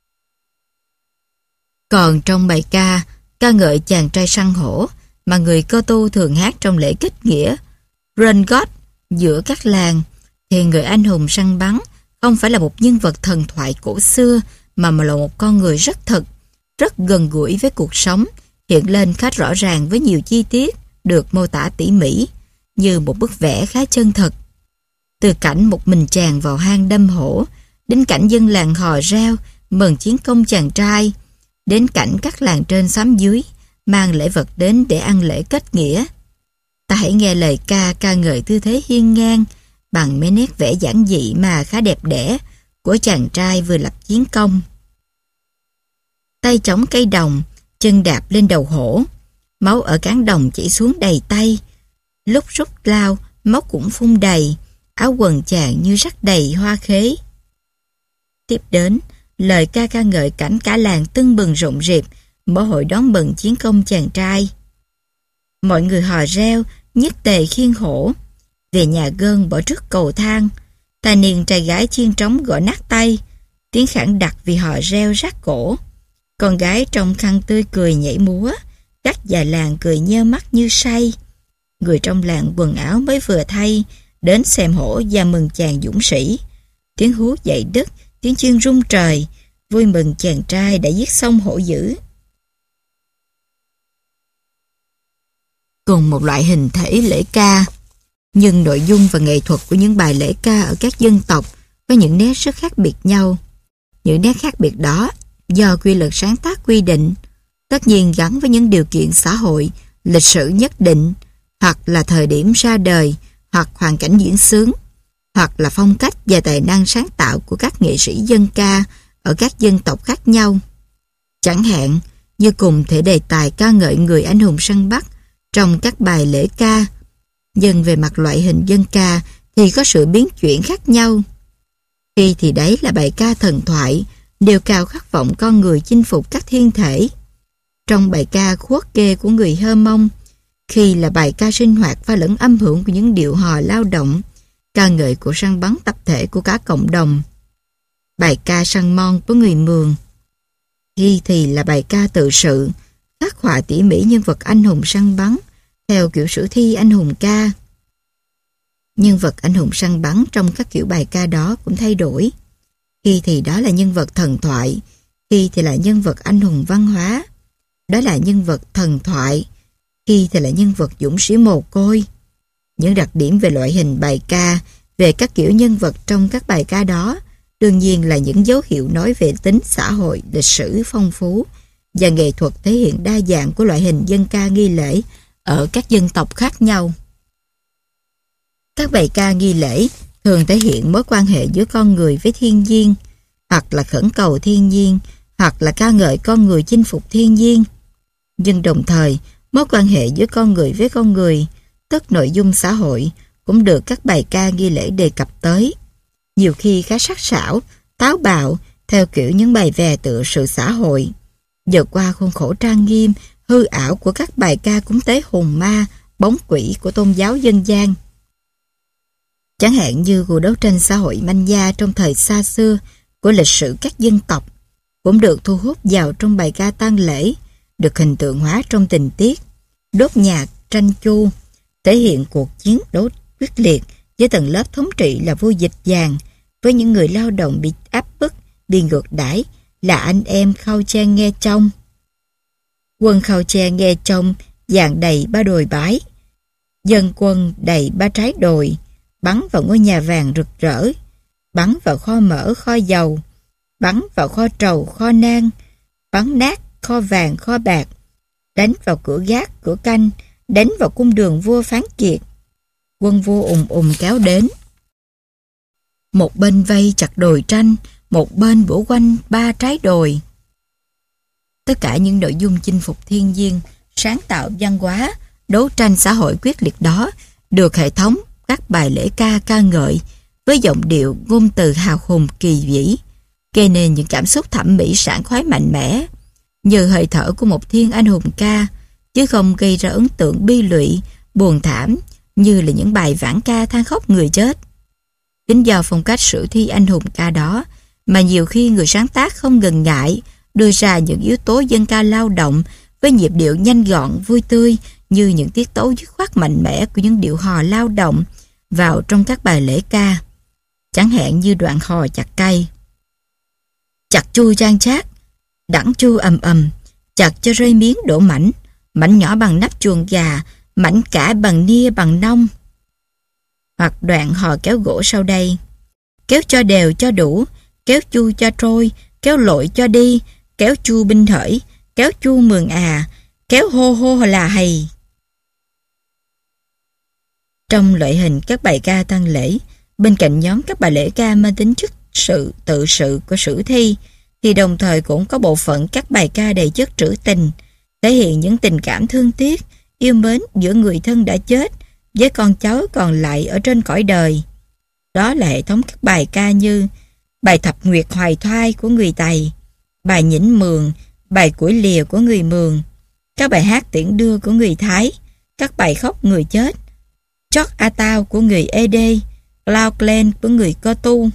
Còn trong bài ca, ca ngợi chàng trai săn hổ mà người Cơ Tu thường hát trong lễ kết nghĩa, Rên God, giữa các làng, thì người anh hùng săn bắn không phải là một nhân vật thần thoại cổ xưa mà là một con người rất thực, rất gần gũi với cuộc sống, hiện lên khá rõ ràng với nhiều chi tiết được mô tả tỉ mỉ, như một bức vẽ khá chân thực. Từ cảnh một mình chàng vào hang đâm hổ, đến cảnh dân làng hò reo mừng chiến công chàng trai, đến cảnh các làng trên xóm dưới mang lễ vật đến để ăn lễ kết nghĩa. Ta hãy nghe lời ca ca ngợi tư thế hiên ngang bằng mấy nét vẽ giản dị mà khá đẹp đẽ của chàng trai vừa lập chiến công. Tay chống cây đồng, chân đạp lên đầu hổ, máu ở cán đồng chảy xuống đầy tay, lúc rút lao máu cũng phun đầy, áo quần chàng như rắc đầy hoa khế. Tiếp đến, lời ca ca ngợi cảnh cả làng tưng bừng rộn rịp mở hội đón mừng chiến công chàng trai. Mọi người hò reo, nhất tề khiêng hổ về nhà gơn bỏ trước cầu thang. Tài niên trai gái chiên trống gõ nát tay, tiếng khản đặc vì họ reo rát cổ. Con gái trong khăn tươi cười nhảy múa, các già làng cười nheo mắt như say. Người trong làng quần áo mới vừa thay đến xem hổ và mừng chàng dũng sĩ. Tiếng hú dậy đất, tiếng chiên rung trời, vui mừng chàng trai đã giết xong hổ dữ. Cùng một loại hình thể lễ ca, nhưng nội dung và nghệ thuật của những bài lễ ca ở các dân tộc có những nét rất khác biệt nhau. Những nét khác biệt đó do quy luật sáng tác quy định, tất nhiên gắn với những điều kiện xã hội, lịch sử nhất định, hoặc là thời điểm ra đời, hoặc hoàn cảnh diễn xướng, hoặc là phong cách và tài năng sáng tạo của các nghệ sĩ dân ca ở các dân tộc khác nhau. Chẳng hạn như cùng thể đề tài ca ngợi người anh hùng săn bắt trong các bài lễ ca, nhưng về mặt loại hình dân ca thì có sự biến chuyển khác nhau. Khi thì đấy là bài ca thần thoại, nêu cao khát vọng con người chinh phục các thiên thể. Trong bài ca khuất kê của người Hơ Mông, khi là bài ca sinh hoạt pha lẫn âm hưởng của những điệu hò lao động, ca ngợi của săn bắn tập thể của cả cộng đồng. Bài ca săn mon của người Mường, khi thì là bài ca tự sự, khắc họa tỉ mỉ nhân vật anh hùng săn bắn theo kiểu sử thi anh hùng ca. Nhân vật anh hùng săn bắn trong các kiểu bài ca đó cũng thay đổi. Khi thì đó là nhân vật thần thoại, khi thì là nhân vật anh hùng văn hóa, đó là nhân vật thần thoại, khi thì là nhân vật dũng sĩ mồ côi. Những đặc điểm về loại hình bài ca, về các kiểu nhân vật trong các bài ca đó, đương nhiên là những dấu hiệu nói về tính xã hội, lịch sử phong phú và nghệ thuật thể hiện đa dạng của loại hình dân ca nghi lễ ở các dân tộc khác nhau. Các bài ca nghi lễ thường thể hiện mối quan hệ giữa con người với thiên nhiên, hoặc là khẩn cầu thiên nhiên, hoặc là ca ngợi con người chinh phục thiên nhiên. Nhưng đồng thời, mối quan hệ giữa con người với con người, tức nội dung xã hội, cũng được các bài ca nghi lễ đề cập tới. Nhiều khi khá sắc sảo, táo bạo, theo kiểu những bài về tựa sự xã hội. Vượt qua khuôn khổ trang nghiêm, hư ảo của các bài ca cúng tế hồn ma, bóng quỷ của tôn giáo dân gian. Chẳng hạn như cuộc đấu tranh xã hội manh nha trong thời xa xưa của lịch sử các dân tộc, cũng được thu hút vào trong bài ca tang lễ, được hình tượng hóa trong tình tiết đốt nhạc tranh chu, thể hiện cuộc chiến đấu quyết liệt với tầng lớp thống trị là vua dịch vàng, với những người lao động bị áp bức, bị ngược đãi là anh em Khao Chen Nghe Trong. Quân Khao Chen Nghe Trong dàn đầy ba đồi bái, dân quân đầy ba trái đồi, bắn vào ngôi nhà vàng rực rỡ, bắn vào kho mỡ kho dầu, bắn vào kho trầu kho nang, bắn nát kho vàng kho bạc, đánh vào cửa gác cửa canh, đánh vào cung đường vua Phán Kiệt. Quân vua ùng kéo đến. Một bên vây chặt đồi tranh, một bên bổ quanh ba trái đồi. Tất cả những nội dung chinh phục thiên nhiên, sáng tạo văn hóa, đấu tranh xã hội quyết liệt đó được hệ thống các bài lễ ca ca ngợi với giọng điệu ngôn từ hào hùng kỳ vĩ, gây nên những cảm xúc thẩm mỹ sảng khoái mạnh mẽ, như hơi thở của một thiên anh hùng ca, chứ không gây ra ấn tượng bi lụy, buồn thảm như là những bài vãn ca than khóc người chết. Chính do phong cách sử thi anh hùng ca đó mà nhiều khi người sáng tác không ngần ngại đưa ra những yếu tố dân ca lao động với nhịp điệu nhanh gọn, vui tươi như những tiết tấu dứt khoát mạnh mẽ của những điệu hò lao động vào trong các bài lễ ca. Chẳng hạn như đoạn hò chặt cây. Chặt chu chan chát, đẳng chu ầm ầm, chặt cho rơi miếng đổ mảnh, mảnh nhỏ bằng nắp chuồng gà, mảnh cả bằng nia bằng nông. Hoặc đoạn hò kéo gỗ sau đây. Kéo cho đều cho đủ, kéo chu cho trôi, kéo lội cho đi, kéo chu binh hởi, kéo chu mường à, kéo hô hô là hầy. Trong loại hình các bài ca tang lễ, bên cạnh nhóm các bài lễ ca mang tính chất tự sự của sử thi, thì đồng thời cũng có bộ phận các bài ca đầy chất trữ tình, thể hiện những tình cảm thương tiếc, yêu mến giữa người thân đã chết với con cháu còn lại ở trên cõi đời. Đó là hệ thống các bài ca như bài Thập Nguyệt Hoài Thoai của người Tày, bài Nhỉnh Mường, bài Củi Lìa của người Mường, các bài hát tiễn đưa của người Thái, các bài khóc người chết, Chót A Tao của người Ê Đê, Lao Clen của người Cơ Tu.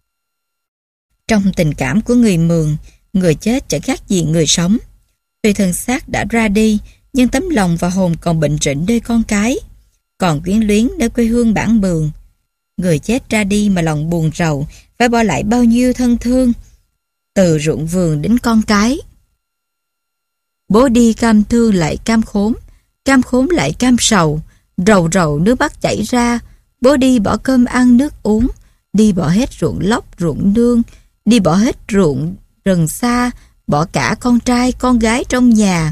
Trong tình cảm của người Mường, người chết chẳng khác gì người sống. Tuy thân xác đã ra đi, nhưng tấm lòng và hồn còn bệnh rịnh nơi con cái, còn quyến luyến nơi quê hương bản Mường. Người chết ra đi mà lòng buồn rầu, phải bỏ lại bao nhiêu thân thương, từ ruộng vườn đến con cái. Bố đi cam thương lại cam khốn lại cam sầu, rầu rầu nước mắt chảy ra. Bố đi bỏ cơm ăn nước uống, đi bỏ hết ruộng lốc ruộng nương, đi bỏ hết ruộng rừng xa, bỏ cả con trai con gái trong nhà.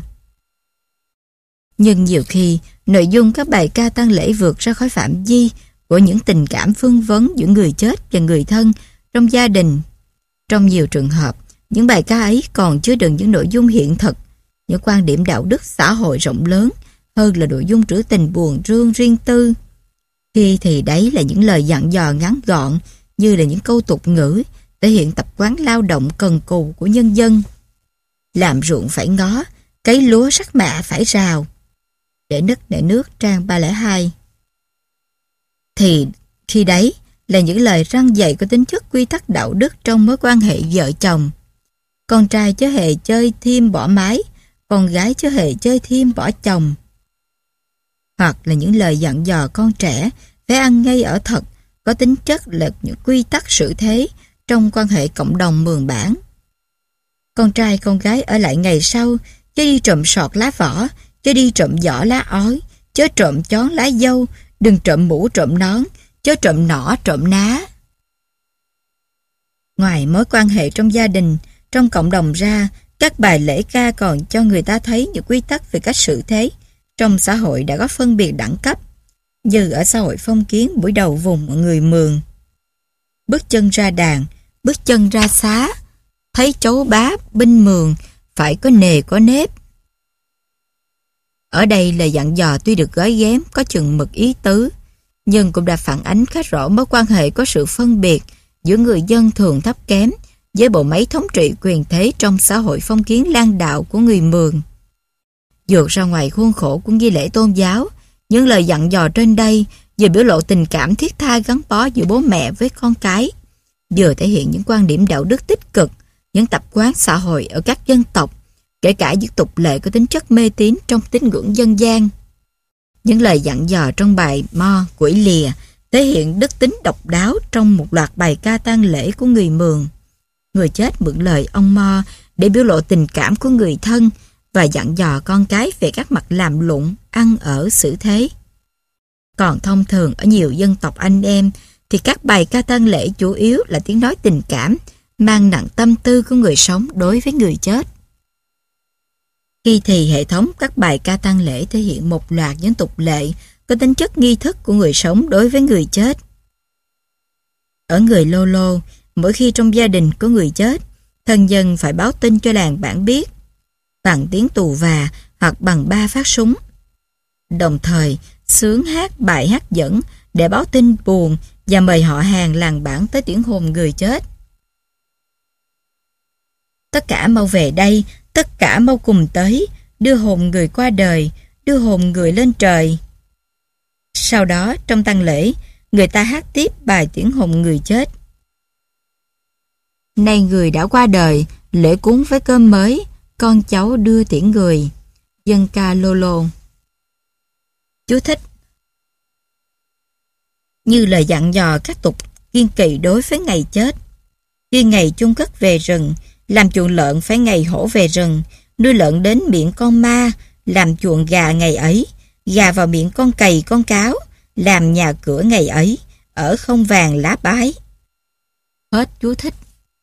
Nhưng nhiều khi nội dung các bài ca tang lễ vượt ra khỏi phạm vi của những tình cảm phương vấn giữa người chết và người thân trong gia đình. Trong nhiều trường hợp, những bài ca ấy còn chứa đựng những nội dung hiện thực, những quan điểm đạo đức xã hội rộng lớn hơn là nội dung trữ tình buồn rương riêng tư. Khi thì đấy là những lời dặn dò ngắn gọn, như là những câu tục ngữ thể hiện tập quán lao động cần cù của nhân dân. Làm ruộng phải ngó, cấy lúa sắc mạ phải rào. Để nứt nể nước trang 302. Thì khi đấy là những lời răn dạy có tính chất quy tắc đạo đức trong mối quan hệ vợ chồng. Con trai chớ hề chơi thiêm bỏ mái, con gái chớ hề chơi thiêm bỏ chồng. Hoặc là những lời dặn dò con trẻ phải ăn ngay ở thật, có tính chất là những quy tắc sự thế trong quan hệ cộng đồng mường bản. Con trai con gái ở lại ngày sau, chớ đi trộm sọt lá vỏ, chớ đi trộm giỏ lá ói, chớ trộm chón lá dâu, đừng trộm mũ trộm nón, chớ trộm nỏ trộm ná. Ngoài mối quan hệ trong gia đình, trong cộng đồng ra, các bài lễ ca còn cho người ta thấy những quy tắc về cách xử thế trong xã hội đã có phân biệt đẳng cấp, như ở xã hội phong kiến buổi đầu vùng người Mường. Bước chân ra đàn, bước chân ra xá, thấy chấu bá binh Mường phải có nề có nếp. Ở đây lời dặn dò tuy được gói ghém có chừng mực ý tứ, nhưng cũng đã phản ánh khá rõ mối quan hệ có sự phân biệt giữa người dân thường thấp kém với bộ máy thống trị quyền thế trong xã hội phong kiến lan đạo của người Mường. Vượt ra ngoài khuôn khổ của nghi lễ tôn giáo, những lời dặn dò trên đây vừa biểu lộ tình cảm thiết tha gắn bó giữa bố mẹ với con cái, vừa thể hiện những quan điểm đạo đức tích cực, những tập quán xã hội ở các dân tộc, kể cả những tục lệ có tính chất mê tín trong tín ngưỡng dân gian. Những lời dặn dò trong bài Mo Quỷ Lìa thể hiện đức tính độc đáo trong một loạt bài ca tang lễ của người Mường. Người chết mượn lời ông Mo để biểu lộ tình cảm của người thân và dặn dò con cái về các mặt làm lụng, ăn ở, xử thế. Còn thông thường ở nhiều dân tộc anh em thì các bài ca tang lễ chủ yếu là tiếng nói tình cảm, mang nặng tâm tư của người sống đối với người chết. Khi thì hệ thống các bài ca tang lễ thể hiện một loạt những tục lệ có tính chất nghi thức của người sống đối với người chết. Ở người Lô Lô, mỗi khi trong gia đình có người chết, thân dân phải báo tin cho làng bản biết bằng tiếng tù và hoặc bằng 3 phát súng. Đồng thời, xướng hát bài hát dẫn để báo tin buồn và mời họ hàng làng bản tới tiễn hồn người chết. Tất cả mau về đây, tất cả mau cùng tới, đưa hồn người qua đời, đưa hồn người lên trời. Sau đó, trong tang lễ, người ta hát tiếp bài tiễn hồn người chết. Nay người đã qua đời, lễ cúng với cơm mới, con cháu đưa tiễn người. Dân ca Lô Lô. Chú thích: như lời dặn dò các tục kiêng kỵ đối với ngày chết. Khi ngày chôn cất về rừng, làm chuồng lợn phải ngày hổ về rừng, đưa lợn đến miệng con ma, làm chuồng gà ngày ấy, gà vào miệng con cầy con cáo, làm nhà cửa ngày ấy, ở không vàng lá bái. Hết chú thích.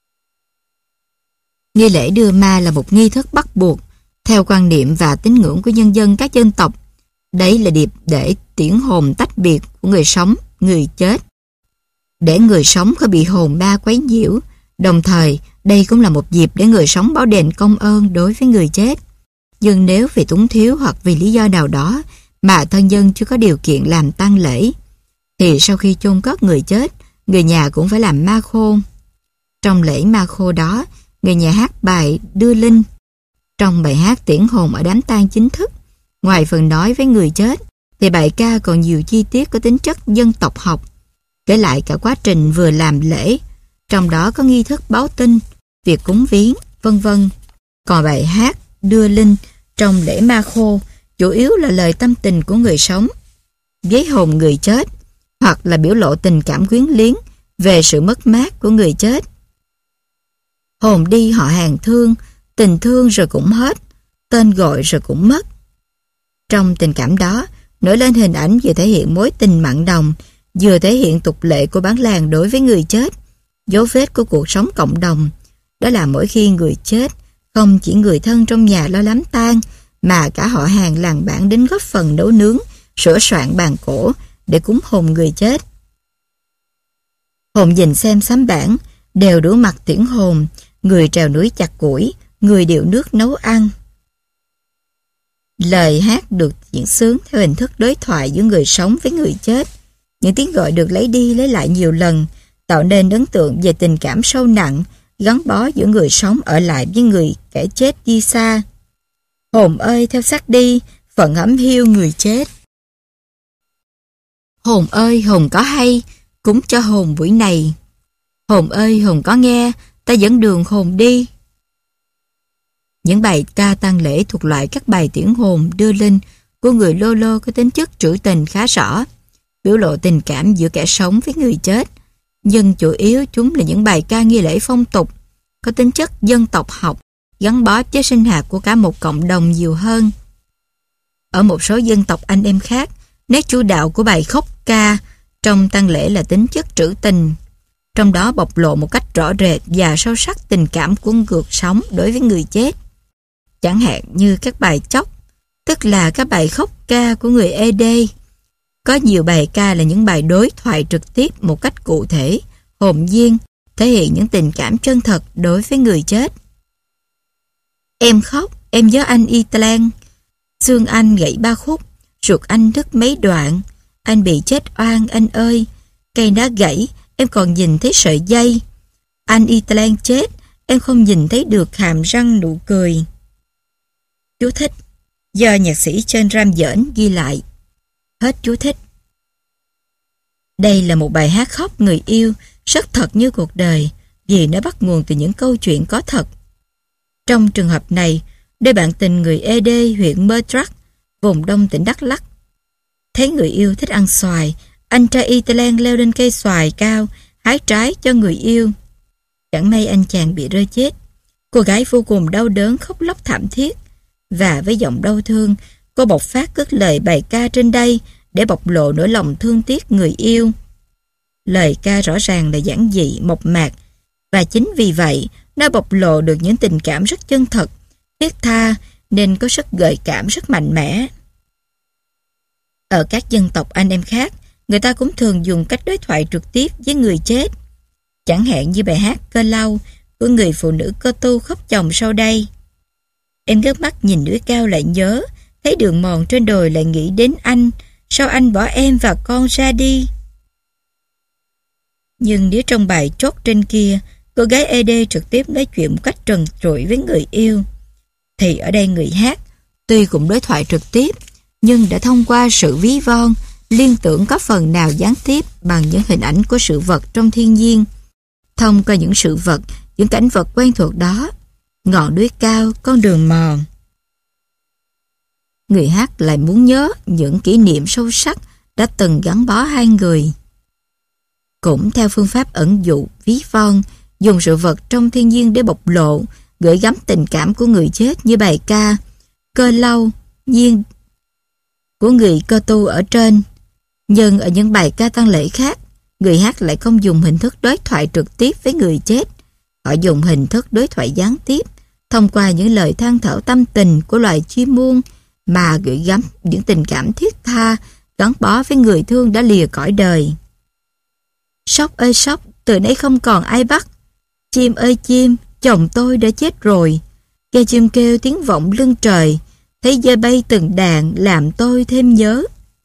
Nghi lễ đưa ma là một nghi thức bắt buộc, theo quan niệm và tín ngưỡng của nhân dân các dân tộc. Đấy là dịp để tiễn hồn tách biệt của người sống, người chết, để người sống không bị hồn ma quấy nhiễu. Đồng thời, đây cũng là một dịp để người sống báo đền công ơn đối với người chết. Nhưng nếu vì túng thiếu hoặc vì lý do nào đó mà thân dân chưa có điều kiện làm tang lễ, thì sau khi chôn cất người chết, người nhà cũng phải làm ma khô. Trong lễ ma khô đó, người nhà hát bài đưa linh. Trong bài hát tiễn hồn ở đám tang chính thức, ngoài phần nói với người chết, thì bài ca còn nhiều chi tiết có tính chất dân tộc học, kể lại cả quá trình vừa làm lễ, trong đó có nghi thức báo tin, việc cúng viếng, vân vân. Còn bài hát đưa linh trong lễ ma khô chủ yếu là lời tâm tình của người sống với hồn người chết, hoặc là biểu lộ tình cảm quyến luyến về sự mất mát của người chết. Hồn đi họ hàng thương, tình thương rồi cũng hết, tên gọi rồi cũng mất. Trong tình cảm đó, nổi lên hình ảnh vừa thể hiện mối tình mặn đồng, vừa thể hiện tục lệ của bản làng đối với người chết, dấu vết của cuộc sống cộng đồng. Đó là mỗi khi người chết, không chỉ người thân trong nhà lo lắm tang, mà cả họ hàng làng bản đến góp phần nấu nướng, sửa soạn bàn cổ để cúng hồn người chết. Hồn nhìn xem sám bản, đều đũa mặt tiễn hồn, người trèo núi chặt củi, người điệu nước nấu ăn. Lời hát được diễn xướng theo hình thức đối thoại giữa người sống với người chết. Những tiếng gọi được lấy đi lấy lại nhiều lần, tạo nên ấn tượng về tình cảm sâu nặng, gắn bó giữa người sống ở lại với người kẻ chết đi xa. Hồn ơi theo xác đi, phận ấm hiu người chết. Hồn ơi hồn có hay, cúng cho hồn buổi này. Hồn ơi hồn có nghe, ta dẫn đường hồn đi. Những bài ca tang lễ thuộc loại các bài tiễn hồn đưa linh của người Lô Lô có tính chất trữ tình khá rõ, biểu lộ tình cảm giữa kẻ sống với người chết. Nhưng chủ yếu chúng là những bài ca nghi lễ phong tục, có tính chất dân tộc học, gắn bó với sinh hoạt của cả một cộng đồng nhiều hơn. Ở một số dân tộc anh em khác, nét chủ đạo của bài khóc ca trong tang lễ là tính chất trữ tình, trong đó bộc lộ một cách rõ rệt và sâu sắc tình cảm của người sống đối với người chết. Chẳng hạn như các bài chóc, tức là các bài khóc ca của người ED. Có nhiều bài ca là những bài đối thoại trực tiếp một cách cụ thể, hồn nhiên, thể hiện những tình cảm chân thật đối với người chết. Em khóc, em nhớ anh Itlan. Xương anh gãy 3 khúc, ruột anh đứt mấy đoạn. Anh bị chết oan anh ơi. Cây đá gãy, em còn nhìn thấy sợi dây. Anh Itlan chết, em không nhìn thấy được hàm răng nụ cười. Chú thích do nhạc sĩ trên Ram Dởn ghi lại. Hết chú thích. Đây là một bài hát khóc người yêu, rất thật như cuộc đời, vì nó bắt nguồn từ những câu chuyện có thật. Trong trường hợp này, đôi bạn tình người ED huyện Mơ Trắc, vùng đông tỉnh Đắk Lắk. Thấy người yêu thích ăn xoài, anh trai Itlan leo lên cây xoài cao, hái trái cho người yêu. Chẳng may anh chàng bị rơi chết. Cô gái vô cùng đau đớn khóc lóc thảm thiết, và với giọng đau thương, cô bộc phát cất lời bài ca trên đây để bộc lộ nỗi lòng thương tiếc người yêu. Lời ca rõ ràng là giản dị, mộc mạc, và chính vì vậy nó bộc lộ được những tình cảm rất chân thật, thiết tha, nên có sức gợi cảm rất mạnh mẽ. Ở các dân tộc anh em khác, người ta cũng thường dùng cách đối thoại trực tiếp với người chết. Chẳng hạn như bài hát Cơ Lau của người phụ nữ Cơ Tu khóc chồng sau đây. Em ngước mắt nhìn núi cao lại nhớ, thấy đường mòn trên đồi lại nghĩ đến anh, sao anh bỏ em và con ra đi. Nhưng nếu trong bài chốt trên kia, cô gái ED trực tiếp nói chuyện một cách trần trụi với người yêu, thì ở đây người hát, tuy cũng đối thoại trực tiếp, nhưng đã thông qua sự ví von, liên tưởng có phần nào gián tiếp bằng những hình ảnh của sự vật trong thiên nhiên. Thông qua những sự vật, những cảnh vật quen thuộc đó, ngọn núi cao, con đường mòn. Người hát lại muốn nhớ những kỷ niệm sâu sắc đã từng gắn bó hai người. Cũng theo phương pháp ẩn dụ, ví von, dùng sự vật trong thiên nhiên để bộc lộ, gửi gắm tình cảm của người chết như bài ca Cơ Lau nhiên của người Cơ Tu ở trên. Nhưng ở những bài ca tang lễ khác, người hát lại không dùng hình thức đối thoại trực tiếp với người chết. Họ dùng hình thức đối thoại gián tiếp, thông qua những lời than thở tâm tình của loài chim muông mà gửi gắm những tình cảm thiết tha, gắn bó với người thương đã lìa cõi đời. Sóc ơi sóc, từ nay không còn ai bắt. Chim ơi chim, chồng tôi đã chết rồi. Nghe chim kêu tiếng vọng lưng trời, thấy dơi bay từng đàn làm tôi thêm nhớ.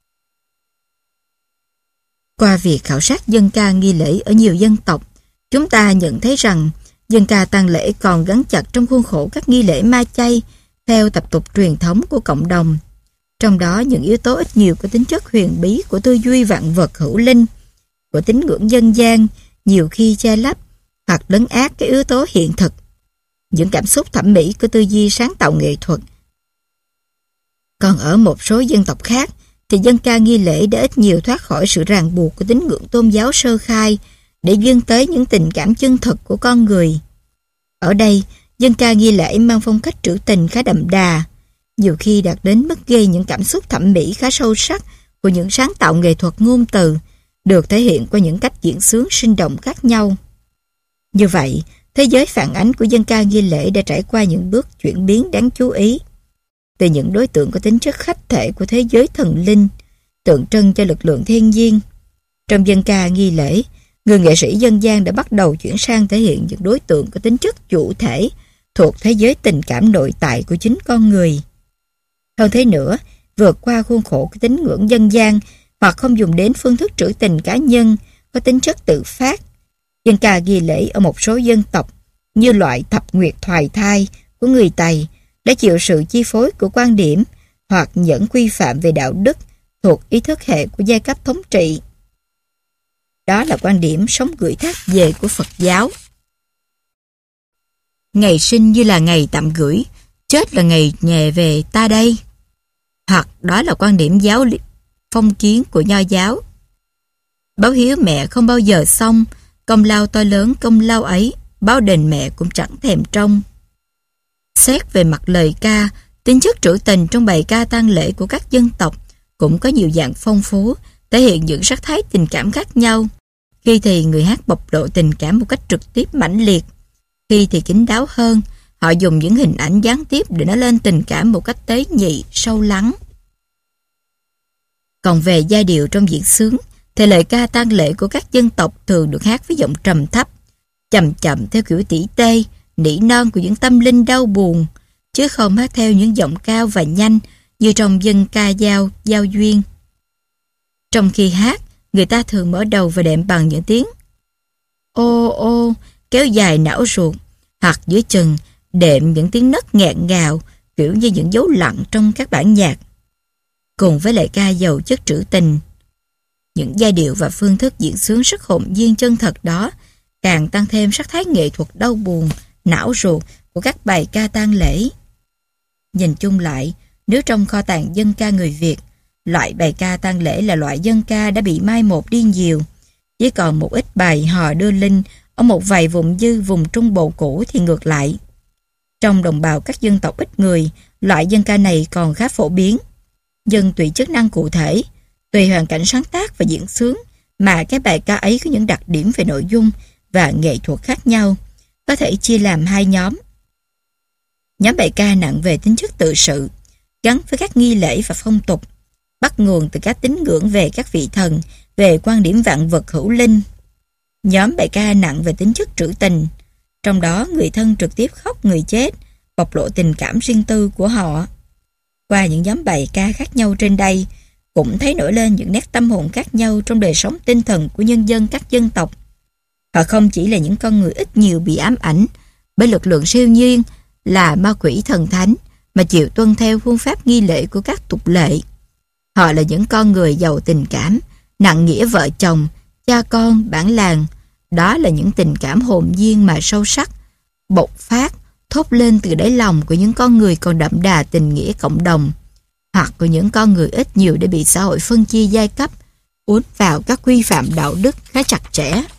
Qua việc khảo sát dân ca nghi lễ ở nhiều dân tộc, chúng ta nhận thấy rằng dân ca tang lễ còn gắn chặt trong khuôn khổ các nghi lễ ma chay theo tập tục truyền thống của cộng đồng. Trong đó những yếu tố ít nhiều có tính chất huyền bí của tư duy vạn vật hữu linh, của tín ngưỡng dân gian, nhiều khi che lấp hoặc lấn át cái yếu tố hiện thực, những cảm xúc thẩm mỹ của tư duy sáng tạo nghệ thuật. Còn ở một số dân tộc khác thì dân ca nghi lễ đã ít nhiều thoát khỏi sự ràng buộc của tín ngưỡng tôn giáo sơ khai để vươn tới những tình cảm chân thực của con người. Ở đây, dân ca nghi lễ mang phong cách trữ tình khá đậm đà, nhiều khi đạt đến mức gây những cảm xúc thẩm mỹ khá sâu sắc của những sáng tạo nghệ thuật ngôn từ, được thể hiện qua những cách diễn xướng sinh động khác nhau. Như vậy, thế giới phản ánh của dân ca nghi lễ đã trải qua những bước chuyển biến đáng chú ý. Từ những đối tượng có tính chất khách thể của thế giới thần linh, tượng trưng cho lực lượng thiên nhiên. Trong dân ca nghi lễ, người nghệ sĩ dân gian đã bắt đầu chuyển sang thể hiện những đối tượng có tính chất chủ thể thuộc thế giới tình cảm nội tại của chính con người. Hơn thế nữa, vượt qua khuôn khổ của tín ngưỡng dân gian hoặc không dùng đến phương thức trữ tình cá nhân có tính chất tự phát, dân ca nghi lễ ở một số dân tộc như loại thập nguyệt thoài thai của người Tày đã chịu sự chi phối của quan điểm hoặc những quy phạm về đạo đức thuộc ý thức hệ của giai cấp thống trị. Đó là quan điểm sống gửi thác về của Phật giáo. Ngày sinh như là ngày tạm gửi, chết là ngày nhè về ta đây. Hoặc đó là quan điểm giáo phong kiến của Nho giáo. Báo hiếu mẹ không bao giờ xong, công lao to lớn công lao ấy, báo đền mẹ cũng chẳng thèm trông. Xét về mặt lời ca, tính chất trữ tình trong bài ca tang lễ của các dân tộc cũng có nhiều dạng phong phú, thể hiện những sắc thái tình cảm khác nhau. Khi thì người hát bộc lộ tình cảm một cách trực tiếp mãnh liệt, khi thì kín đáo hơn, Họ dùng những hình ảnh gián tiếp để nói lên tình cảm một cách tế nhị, sâu lắng. Còn về giai điệu trong diễn xướng, thì lời ca tang lễ của các dân tộc thường được hát với giọng trầm thấp, chậm chậm theo kiểu tỉ tê, nỉ non của những tâm linh đau buồn, chứ không hát theo những giọng cao và nhanh như trong dân ca giao duyên. Trong khi hát, người ta thường mở đầu và đệm bằng những tiếng ô ô kéo dài não ruột, hoặc dưới chừng đệm những tiếng nấc nghẹn ngào kiểu như những dấu lặng trong các bản nhạc. Cùng với lời ca giàu chất trữ tình, những giai điệu và phương thức diễn xướng rất hồn nhiên chân thật đó càng tăng thêm sắc thái nghệ thuật đau buồn, não ruột của các bài ca tang lễ. Nhìn chung lại, nếu trong kho tàng dân ca người Việt, loại bài ca tang lễ là loại dân ca đã bị mai một đi nhiều, chỉ còn một ít bài hò đưa linh ở một vài vùng dư vùng Trung Bộ cũ thì ngược lại. Trong đồng bào các dân tộc ít người, loại dân ca này còn khá phổ biến. Dân tùy chức năng cụ thể, tùy hoàn cảnh sáng tác và diễn xướng mà cái bài ca ấy có những đặc điểm về nội dung và nghệ thuật khác nhau, có thể chia làm hai nhóm. Nhóm bài ca nặng về tính chất tự sự, gắn với các nghi lễ và phong tục, bắt nguồn từ các tín ngưỡng về các vị thần, về quan điểm vạn vật hữu linh. Nhóm bài ca nặng về tính chất trữ tình, trong đó người thân trực tiếp khóc người chết, bộc lộ tình cảm riêng tư của họ. Qua những nhóm bài ca khác nhau trên đây, cũng thấy nổi lên những nét tâm hồn khác nhau trong đời sống tinh thần của nhân dân các dân tộc. Họ không chỉ là những con người ít nhiều bị ám ảnh bởi lực lượng siêu nhiên là ma quỷ thần thánh, mà chịu tuân theo phương pháp nghi lễ của các tục lệ. Họ là những con người giàu tình cảm, nặng nghĩa vợ chồng, cha con, bản làng. Đó là những tình cảm hồn nhiên mà sâu sắc, bộc phát, thốt lên từ đáy lòng của những con người còn đậm đà tình nghĩa cộng đồng, hoặc của những con người ít nhiều đã bị xã hội phân chia giai cấp, uốn vào các quy phạm đạo đức khá chặt chẽ.